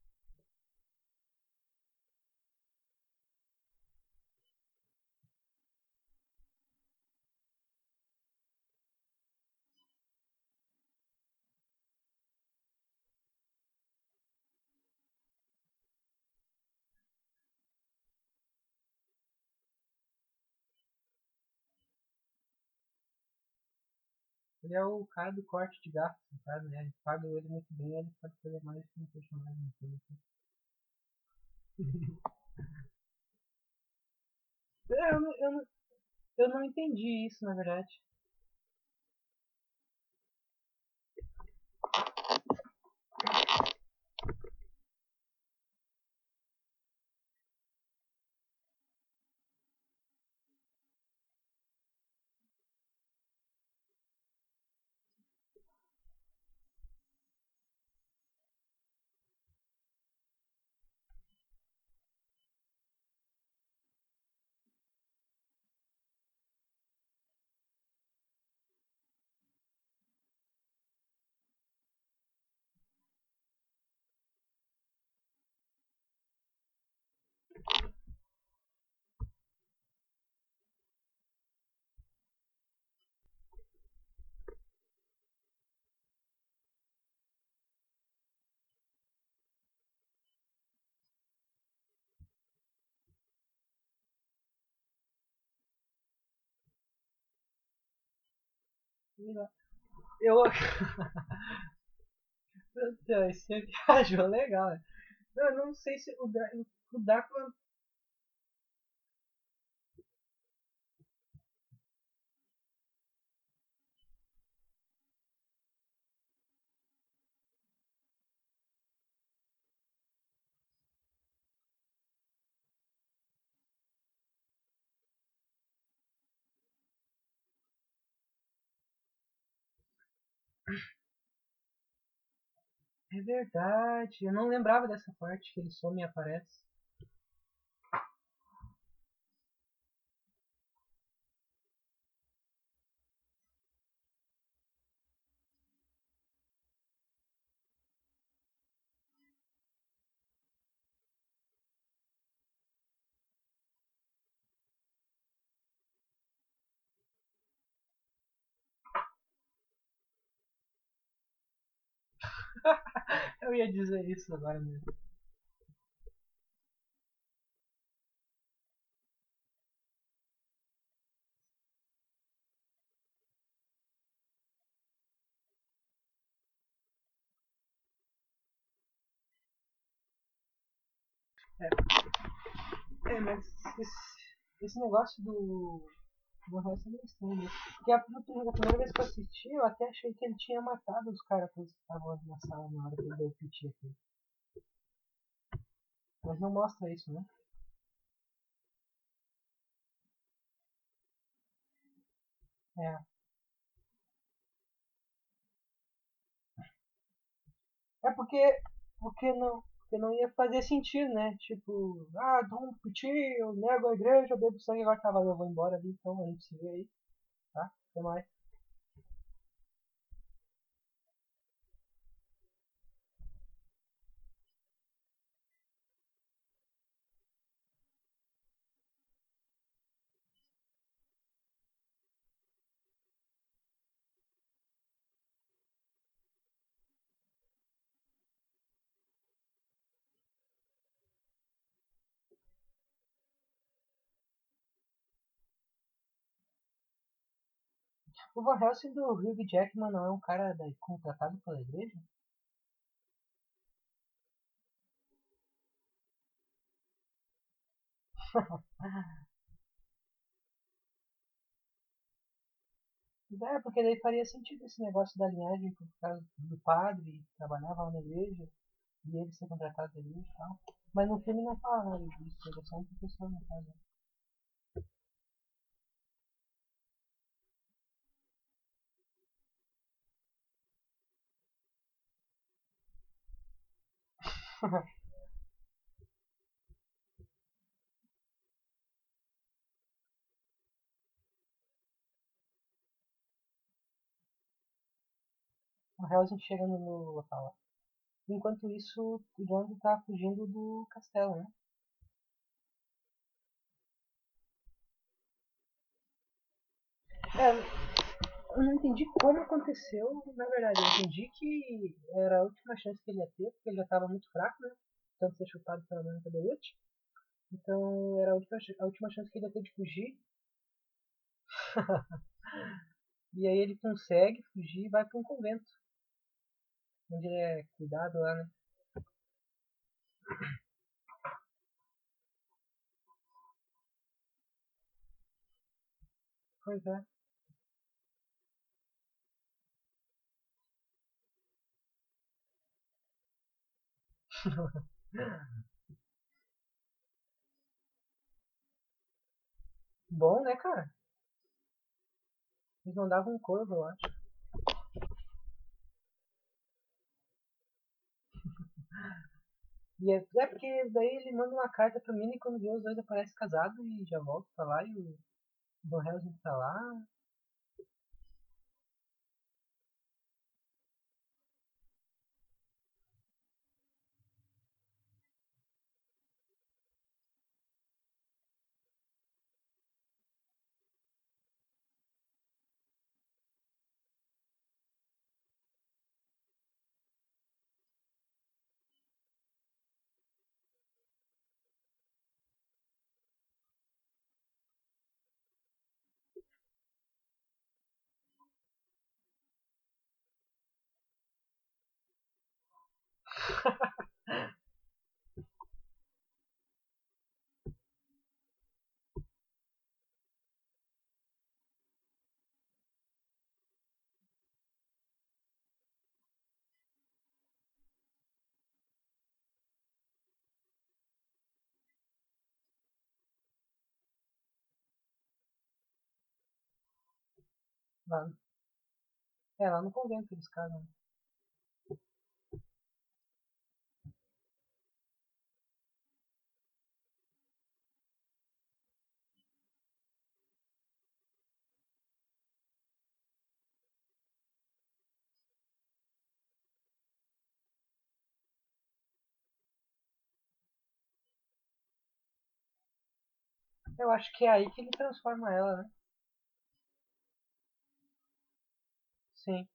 Ele é o cara do corte de gastos, no caso, né? Ele paga ele muito bem, ele pode fazer mais que um personagem. Então, assim. É, eu, não, eu, não, eu não entendi isso, na verdade. Eu. Então, você viajou legal, né? Eu não sei se o, Drá- o Drácula. É verdade, eu não lembrava dessa parte que ele some e aparece. Eu ia dizer isso agora mesmo. É, é mas esse, esse negócio do. Do resto é meio estranho, né? Porque a, a primeira vez que eu assisti, eu até achei que ele tinha matado os caras que estavam ali na sala na hora que ele deu o piti aqui. Mas não mostra isso, né? É. É porque. Porque não. Porque não ia fazer sentido, né? Tipo, ah, dou um piti, eu nego a igreja, eu bebo sangue, agora tá valeu, eu vou embora ali, então a gente se vê aí, tá? Até mais. O Van Helsing do Hugh Jackman não é um cara da, contratado pela igreja? É, porque daí faria sentido esse negócio da linhagem por causa do padre que trabalhava lá na igreja e ele ser contratado da igreja e tal. Mas no filme não fala nada disso, ele é só um professor no caso. O Helsing chegando no local. Enquanto isso, o John tá fugindo do castelo, né? É, eu não entendi como aconteceu, na verdade. Eu entendi que era a última chance que ele ia ter, porque ele já estava muito fraco, né? Tanto ser chutado pela Mônica Bellucci. Então era a última, a última chance que ele ia ter de fugir. E aí ele consegue fugir e vai para um convento, onde ele é cuidado lá, né? Pois é. Bom, né, cara? Eles mandavam um corvo, eu acho. E é, é porque daí ele manda uma carta pra mim e quando vê os dois aparecem casados e já volta pra lá e o Van Helsing tá lá. Lá, é, lá no convento eles casam. Eu acho que é aí que ele transforma ela, né? Sim,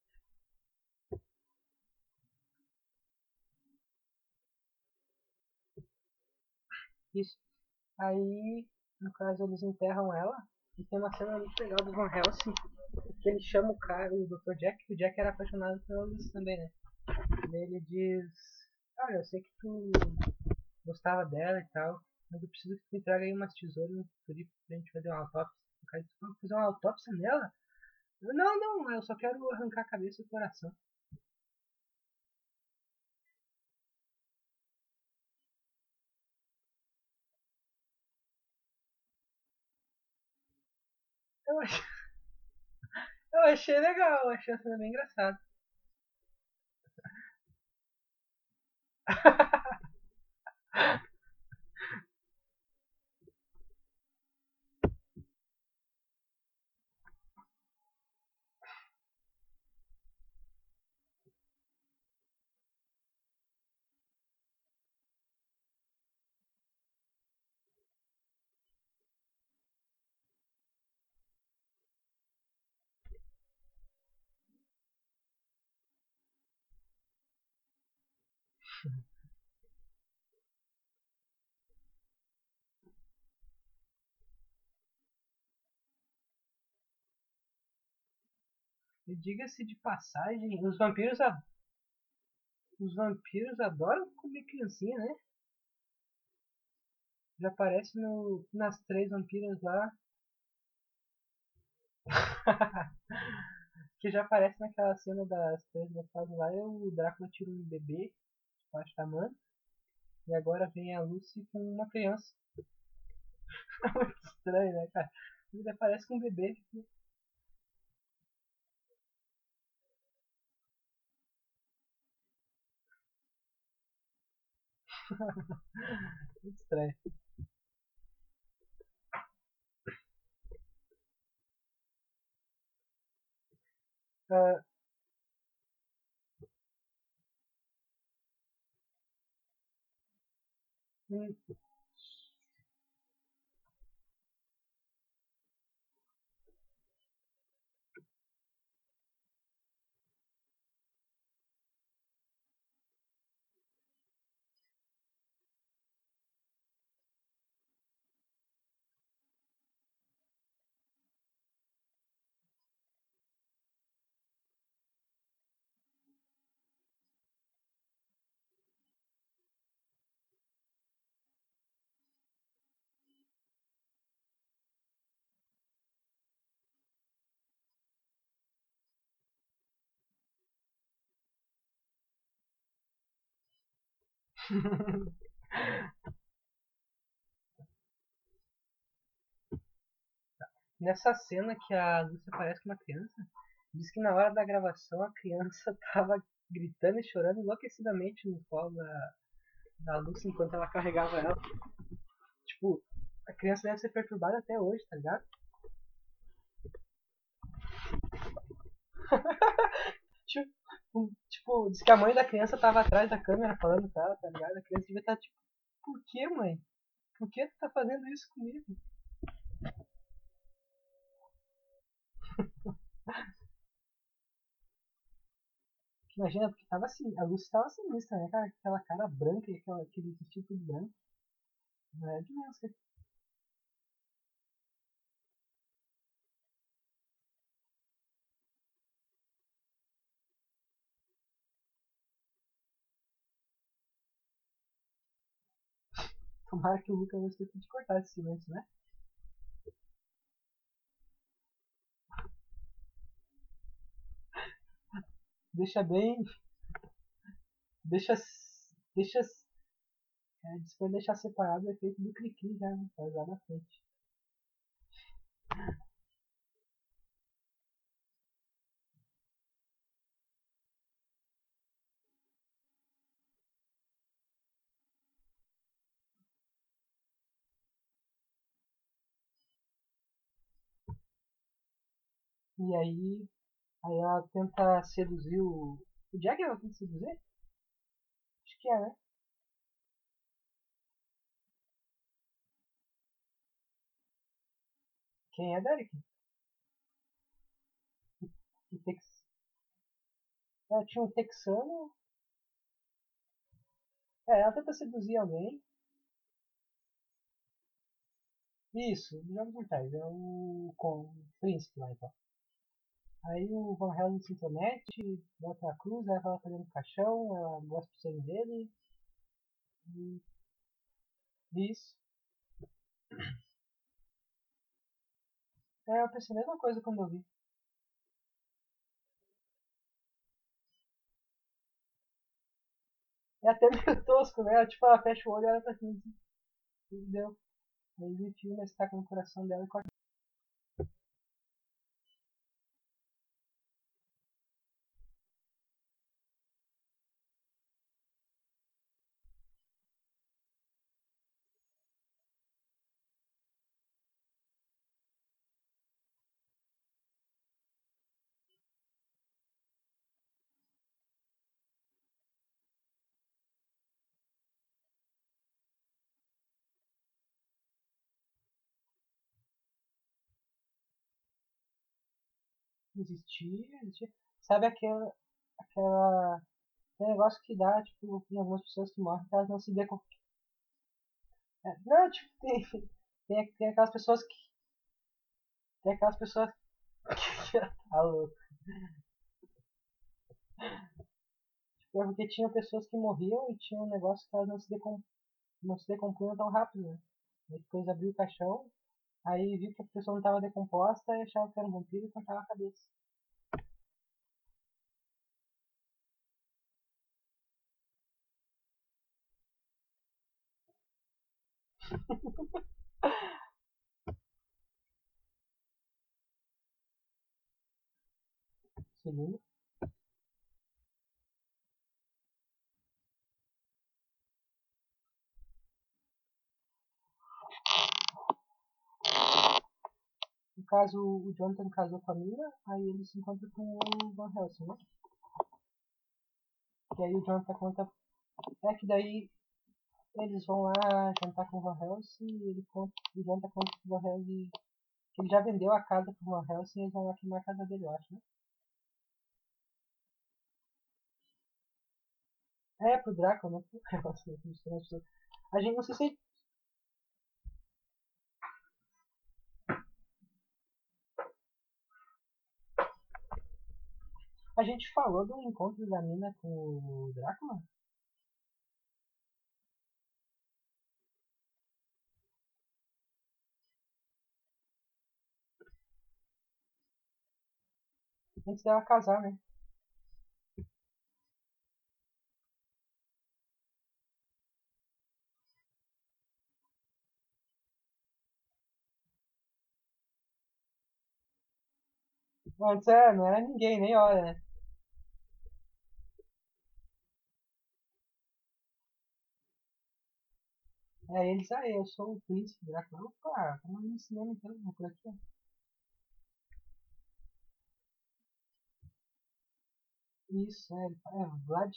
isso. Aí, no caso, eles enterram ela. E tem uma cena muito legal do Van Helsing, que ele chama o cara, o doutor Jack, que o Jack era apaixonado pela Lucy também, né? E ele diz, olha, eu sei que tu gostava dela e tal. Mas eu preciso que tu me traga aí umas tesouras no Turi pra gente fazer uma autópsia. Eu quero fazer uma autópsia nela? Não, não, eu só quero arrancar a cabeça e o coração. Eu achei, eu achei legal, eu achei a cena bem engraçada. E diga-se de passagem, os vampiros, os vampiros adoram comer criancinha, né? Já aparece no, nas três vampiras lá. Que já aparece naquela cena das três gostosos lá. O Drácula tira um bebê debaixo da manta. E agora vem a Lucy com uma criança. Muito estranho, né, cara? Ele aparece com um bebê. Muito estranho. Uh, hum, Nessa cena que a Lucy aparece com uma criança, diz que na hora da gravação a criança tava gritando e chorando enlouquecidamente no colo da, da Lucy enquanto ela carregava ela. Tipo, a criança deve ser perturbada até hoje, tá ligado? Tipo, tipo, diz que a mãe da criança tava atrás da câmera falando com ela, tá ligado? A criança devia estar tipo, por que, mãe? Por que tu tá fazendo isso comigo? Imagina, porque tava assim, a Lucy tava sinistra, né, cara? Aquela cara branca e aquela, aquele vestido tudo branco. Não é de mesmo, cara. Tomara que o Lucas não esqueça de cortar esse silêncio, né? Deixa bem. Deixa. Deixa. É, depois deixar separado o efeito do cri-cri já, né? Pra usar na frente. E aí. Aí ela tenta seduzir o. O Jack ela tenta seduzir? Acho que é, né? Quem é Derek? O Tex... Ela tinha um texano. É, ela tenta seduzir alguém. Isso, Jogos Mortais, é o, com, o príncipe lá então. Aí o Van Helsing se intromete, bota a cruz, leva ela pra dentro do caixão, ela gosta do sangue dele. E Isso. É, eu pensei a mesma coisa quando eu vi. É até meio tosco, né? Tipo, ela fecha o olho e olha pra cima. Entendeu? Aí ele enfia uma estaca no coração dela e corta. Existia, existia. Sabe aquela, aquela tem negócio que dá, tipo, em algumas pessoas que morrem, que elas não se decompõem. É, não, tipo, tem, tem, tem aquelas pessoas que. Tem aquelas pessoas que. Tá louco. Tipo, é porque tinha pessoas que morriam e tinha um negócio que elas não se, decom, não se decompunham tão rápido, né? Aí depois abriu o caixão, aí viu que a pessoa não estava decomposta e achava que era um vampiro e cortava a cabeça. Segundo, no caso, o Jonathan casou com a Mina, aí ele se encontra com o Van Helsing, né? E aí o Jonathan conta. É que daí eles vão lá jantar com o Van Helsing e ele conta, o Jonathan conta pro Van Helsing que ele já vendeu a casa pro Van Helsing e eles vão lá queimar a casa dele, eu acho, né? É, pro Drácula, né? A gente não sei se a gente falou do encontro da mina com o Drácula. Antes dela casar, né? Antes é, não era ninguém, nem olha, né? Aí eles, ah, eu sou o príncipe Drácula. Opa, estamos no cinema então, vou por aqui, ó. Isso, é, é Vlad.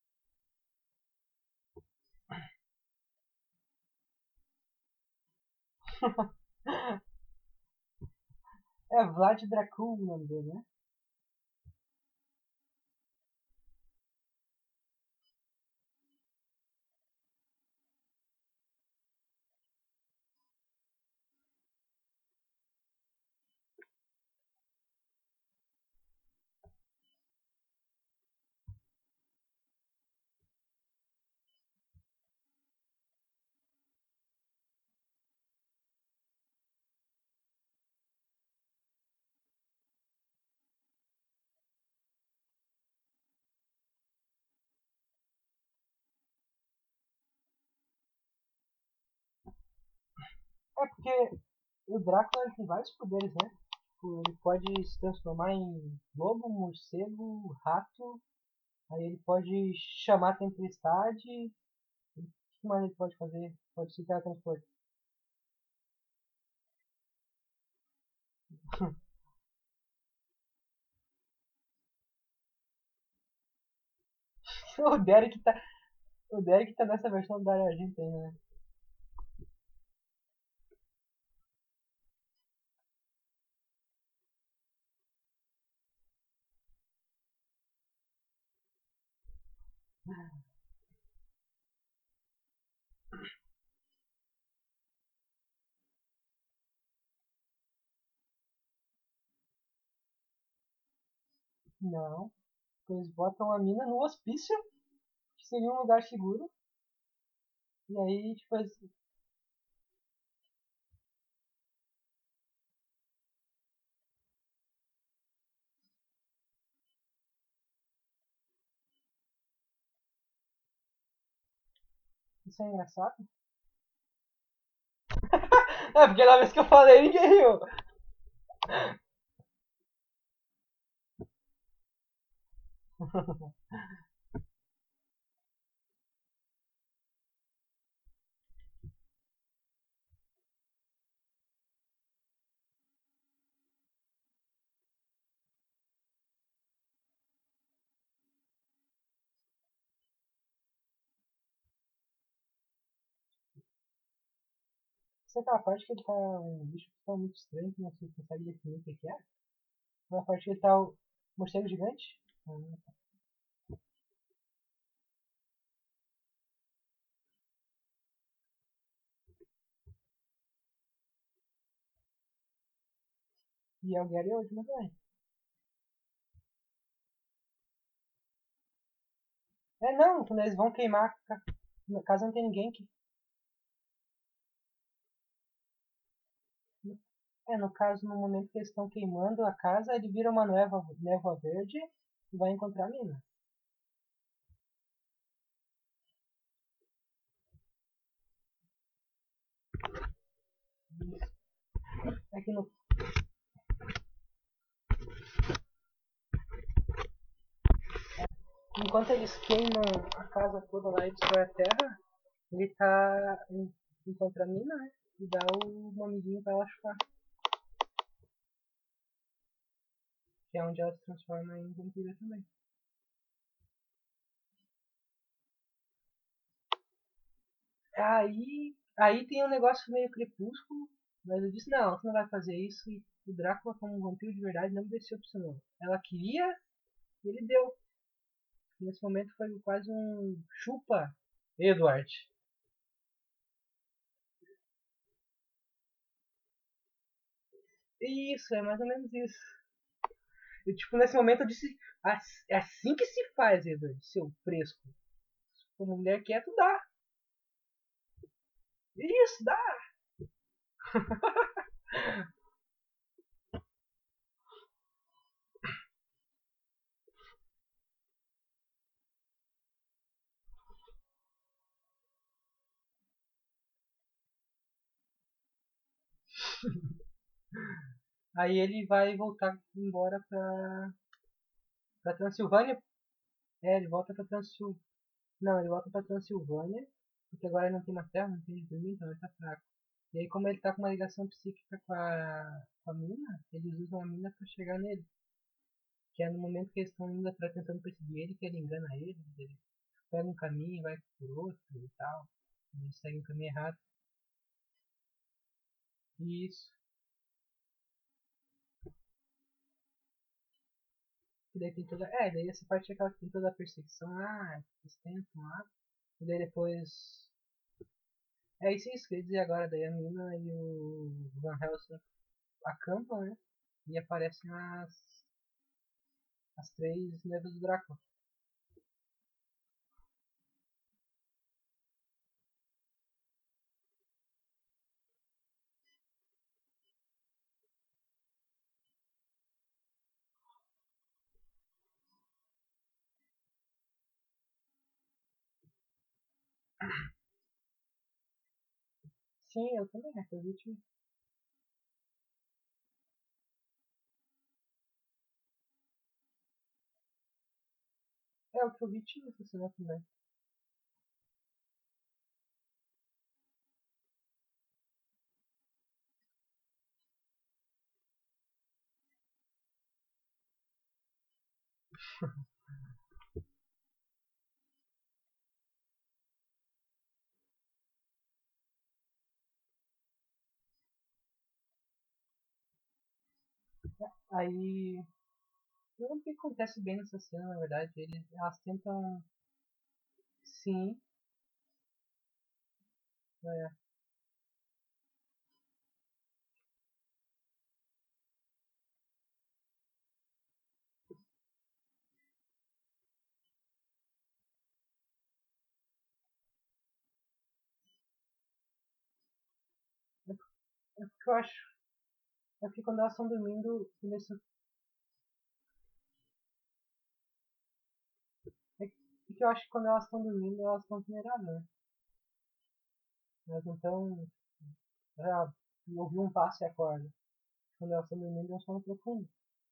É Vlad Dracul o nome dele, né? É porque o Drácula ele tem vários poderes, né? Tipo, ele pode se transformar em lobo, morcego, rato. Aí ele pode chamar a tempestade. O que mais ele pode fazer? Pode se teletransportar. o Derek tá. O Derek tá nessa versão da Argentina, né? Não. Eles botam a mina no hospício, que seria um lugar seguro. E aí, tipo, Isso é engraçado? É, porque na vez que eu falei, ninguém riu. Você é aquela parte que ele tá um bicho que tá muito estranho, que não se consegue definir o que que é? Ou é a parte que ele tá o morcego gigante? Hum. E é o Gary Oldman também. É, não, quando eles vão queimar, na casa não tem ninguém que... É, no caso, no momento que eles estão queimando a casa, ele vira uma névoa, névoa verde e vai encontrar a mina. Isso. É que no... Enquanto eles queimam a casa toda lá e destrói a terra, ele tá encontra a mina, né? E dá o nomezinho pra ela chupar. Que é onde ela se transforma em vampira também. Aí, aí tem um negócio meio crepúsculo, mas eu disse, não, você não vai fazer isso. E o Drácula, como um vampiro de verdade, não me decepcionou. Ela queria e ele deu. Nesse momento foi quase um chupa, Edward. Isso, é mais ou menos isso. E, tipo, nesse momento eu disse, é assim que se faz, Edward, seu fresco. Se a mulher quer, tu dá. Isso, dá. Aí ele vai voltar embora pra, pra Transilvânia. É, ele volta pra Transilvânia. Não, ele volta pra Transilvânia, porque agora ele não tem uma terra, não tem dormir, então ele tá fraco. E aí, como ele tá com uma ligação psíquica com a, com a mina, eles usam a mina pra chegar nele. Que é no momento que eles estão indo pra tentando perseguir ele, que ele engana ele, ele pega um caminho e vai por outro e tal. E ele segue um caminho errado. Isso. E daí tem toda. É, daí essa parte é aquela que tem toda a perseguição. Ah, eles tentam lá. E daí depois. É isso, isso que eu ia dizer agora. Daí a mina e o Van Helsing acampam, né? E aparecem as, as três nevas do Drácula. Sim, eu também acredito. É o que eu vi tinha essa cena também. Aí. Eu não sei o que acontece bem nessa cena, na verdade. Eles, elas tentam. Sim. É, é porque eu acho. É porque quando elas estão dormindo. Nesse, é que eu acho que quando elas estão dormindo, elas estão vulneráveis, né? Mas então, já ouvi um passo e acorda. Quando elas estão dormindo, é um sono profundo.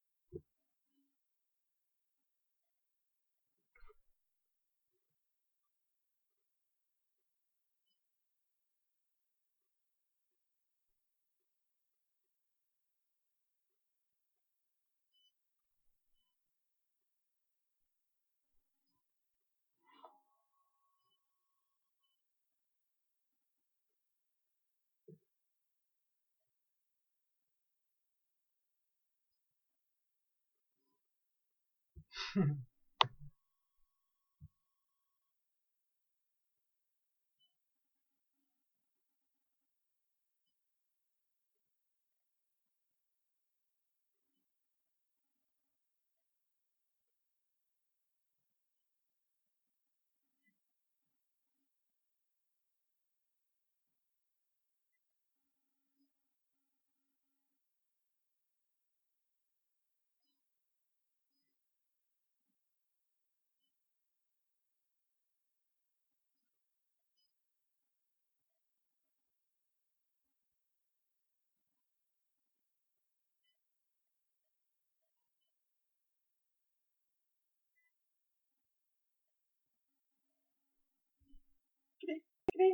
Cri, cri.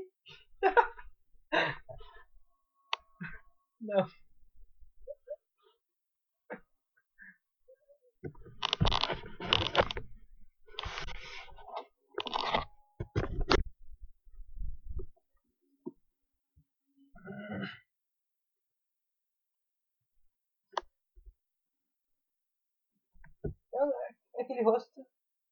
Não. Não, é aquele rosto.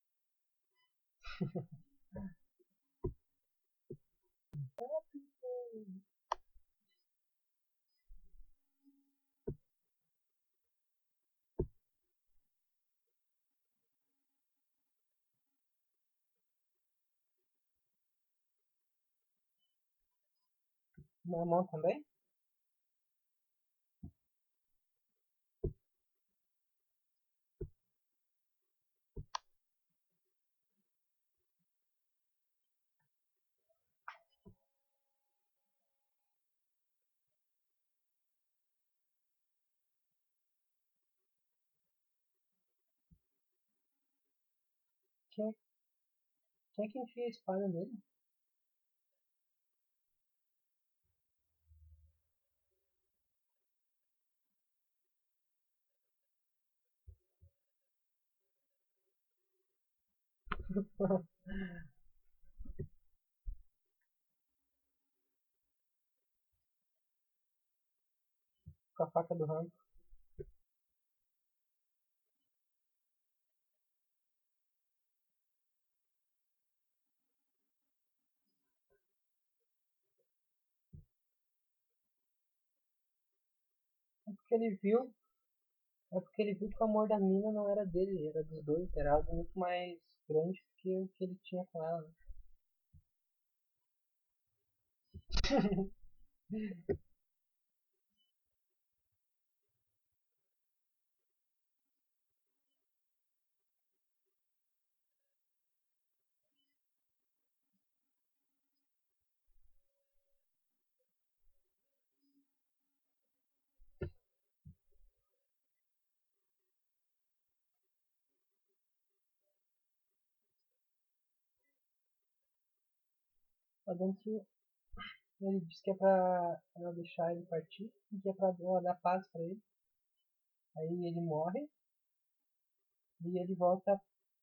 Na mão também? Quem, quem é que enfia a espada nele? Com a faca do ramo. É porque ele viu. É porque ele viu que o amor da mina não era dele, era dos dois, era algo muito mais grande do que o que ele tinha com ela. Lá dentro ele disse que é pra ela deixar ele partir e que é pra ela dar paz pra ele. Aí ele morre e ele volta.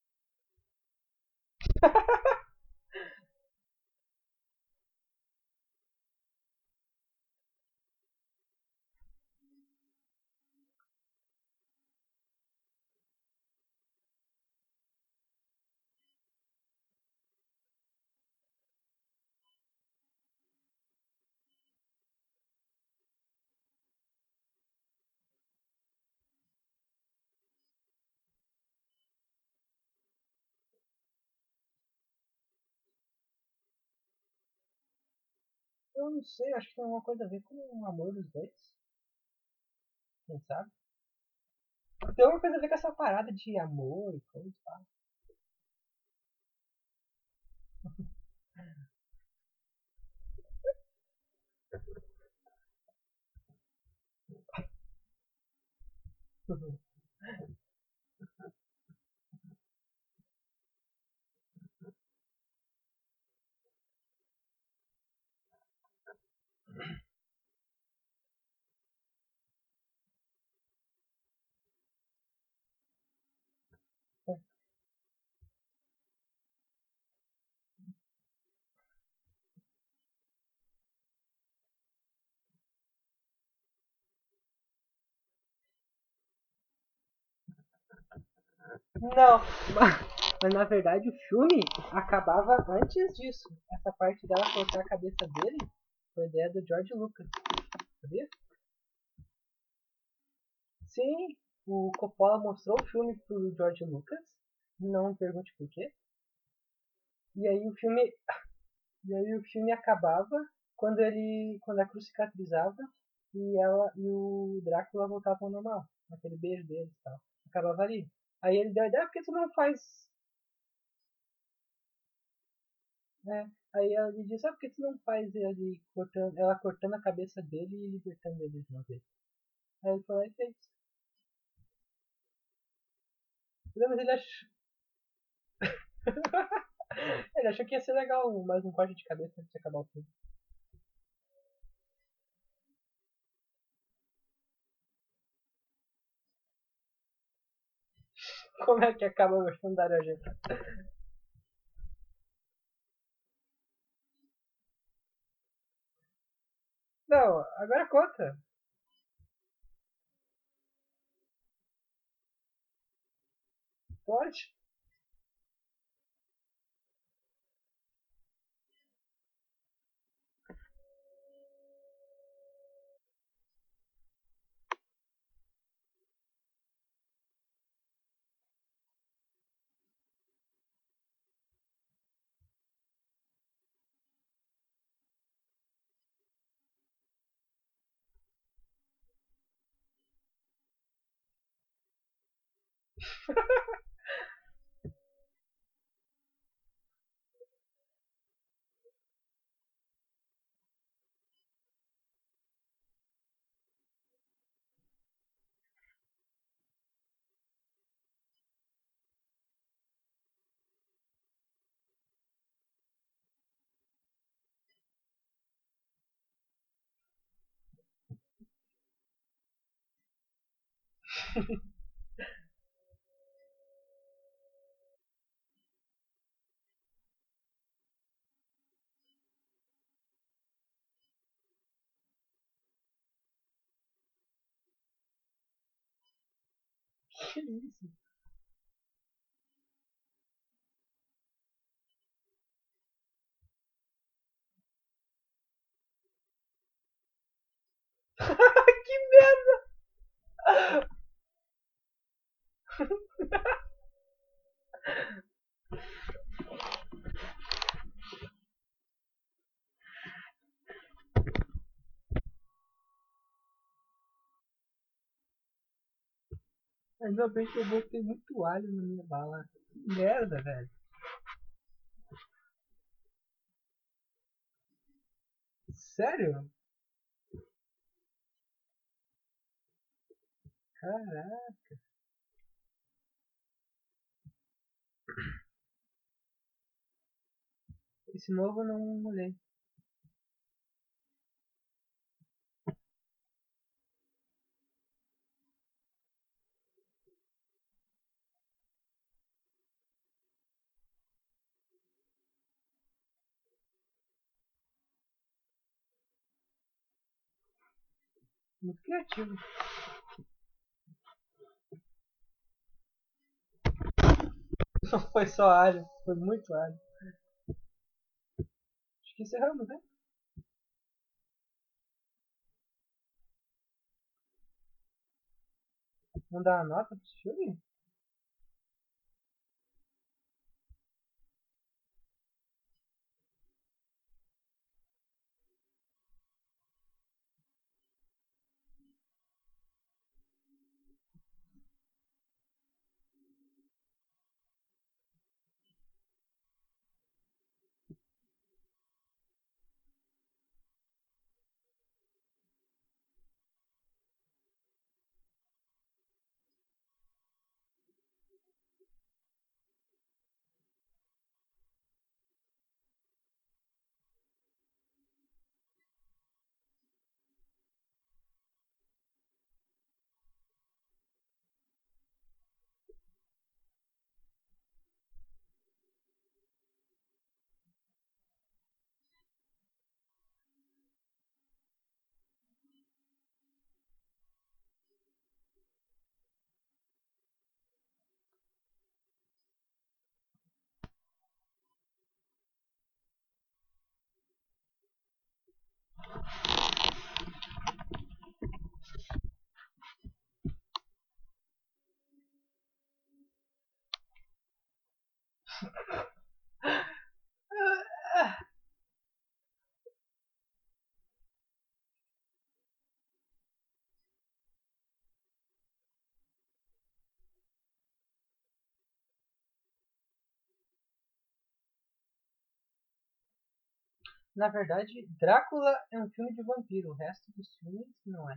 Eu não sei, acho que tem alguma coisa a ver com o amor dos dois. Quem sabe? Tem alguma coisa a ver com essa parada de amor e coisa, tá? Não, mas na verdade o filme acabava antes disso. Essa parte dela cortar a cabeça dele foi ideia do George Lucas, sabia? Sim, o Coppola mostrou o filme pro George Lucas, não me pergunte por quê. E aí o filme, e aí o filme acabava quando ele, quando a cruz cicatrizava e ela e o Drácula voltavam ao normal, naquele beijo deles e tal. Acabava ali. Aí ele deu a ideia, por que tu não faz. É, aí ela me disse, ah, por que tu não faz ele cortando, ela cortando a cabeça dele e libertando ele de uma vez? Aí ele falou e fez. Mas ele achou, ele achou que ia ser legal mais um corte de cabeça antes de acabar o filme. Como é que acaba o versão da Argenta? Não, agora conta. Pode. Que isso? Que merda! Ainda bem que eu botei muito alho na minha bala. Que merda, velho. Sério? Caraca. Esse novo eu não olhei. Muito criativo. Não foi só alho, foi muito alho. Acho que encerramos, né? Vamos dar uma nota pra esse filme? Na verdade, Drácula é um filme de vampiro, o resto dos filmes não é.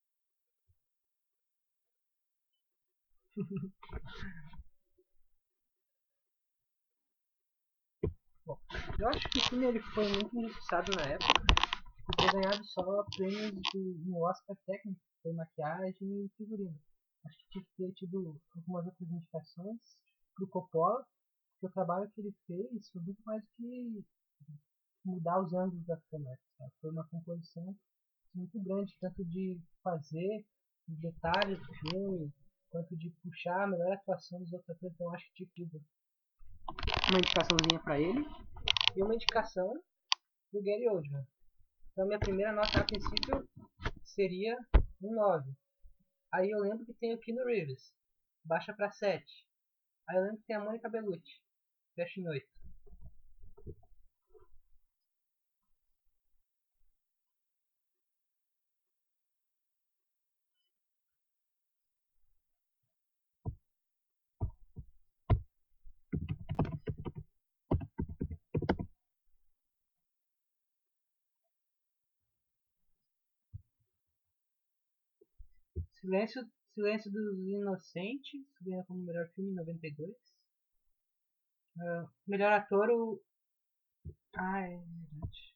Bom, eu acho que o filme ele foi muito injustiçado na época, por ter ganhado só prêmios do, no Oscar técnico, foi maquiagem e figurino. Acho que tinha que ter tido algumas outras indicações pro Coppola, porque o trabalho que ele fez foi muito mais do que mudar os ângulos da câmera. Sabe? Foi uma composição muito grande, tanto de fazer os detalhes do filme, quanto de puxar a melhor atuação dos outros atores. Então acho que tinha tido uma indicaçãozinha para ele e uma indicação do Gary Oldman. Então minha primeira nota a princípio seria um nove. Aí eu lembro que tem o Keanu Reeves, baixa para sete. Aí eu lembro que tem a Mônica Bellucci, fecha em oito. Silêncio, Silêncio dos Inocentes ganha como melhor filme em noventa e dois. Uh, melhor ator, o. Ah, é verdade.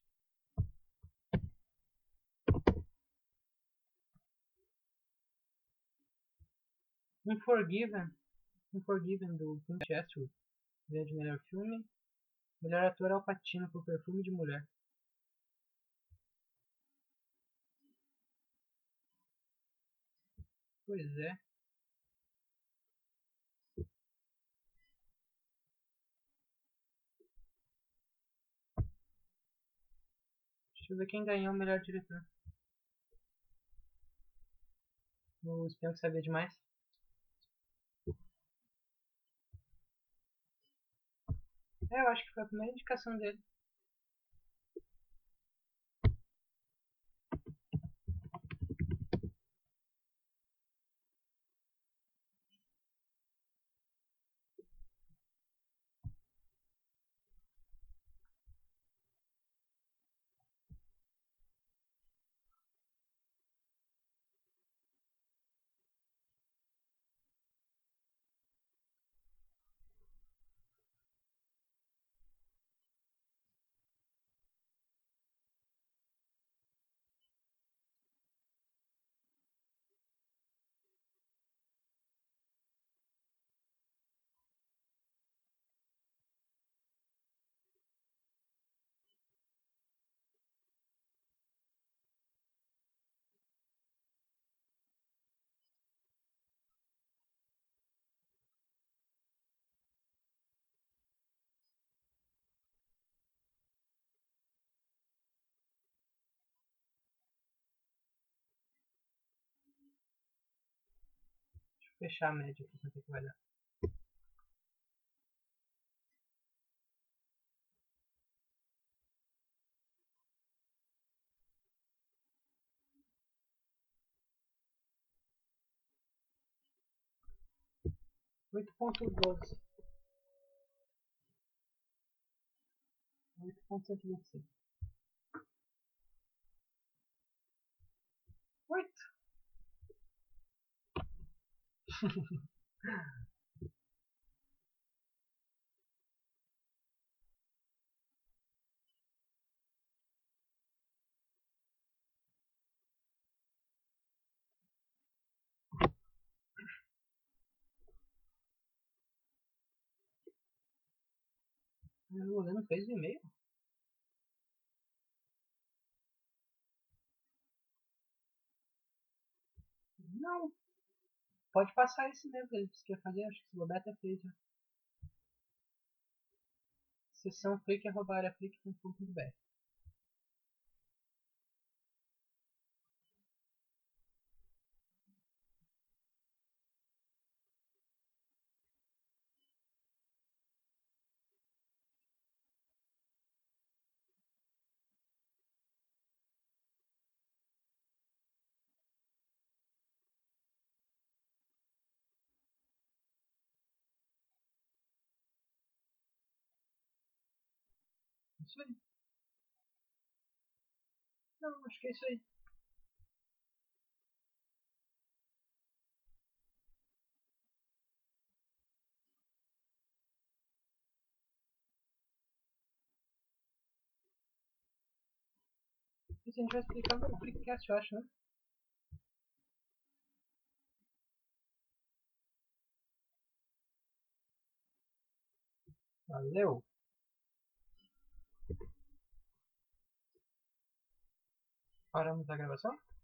Unforgiven. Unforgiven do Clint Eastwood ganha de melhor filme. Melhor ator, Al Pacino por Perfume de Mulher. Pois é. Deixa eu ver quem ganhou o melhor diretor. O Espião que Sabia Demais. É, eu acho que foi a primeira indicação dele. Deixa eu fechar a média aqui quanto é que vai dar. oito ponto doze. oito ponto cento e vinte e cinco. oito. O governo fez o e-mail? Não. Pode passar esse mesmo que ele disse que ia fazer. Acho que se bobear até fez. Né? Sessão clique arroba areaflick ponto com ponto br. Isso aí. Não, acho que é isso aí. Isso a gente vai explicar no Freecast, eu acho, né? Valeu! Paramos a gravação?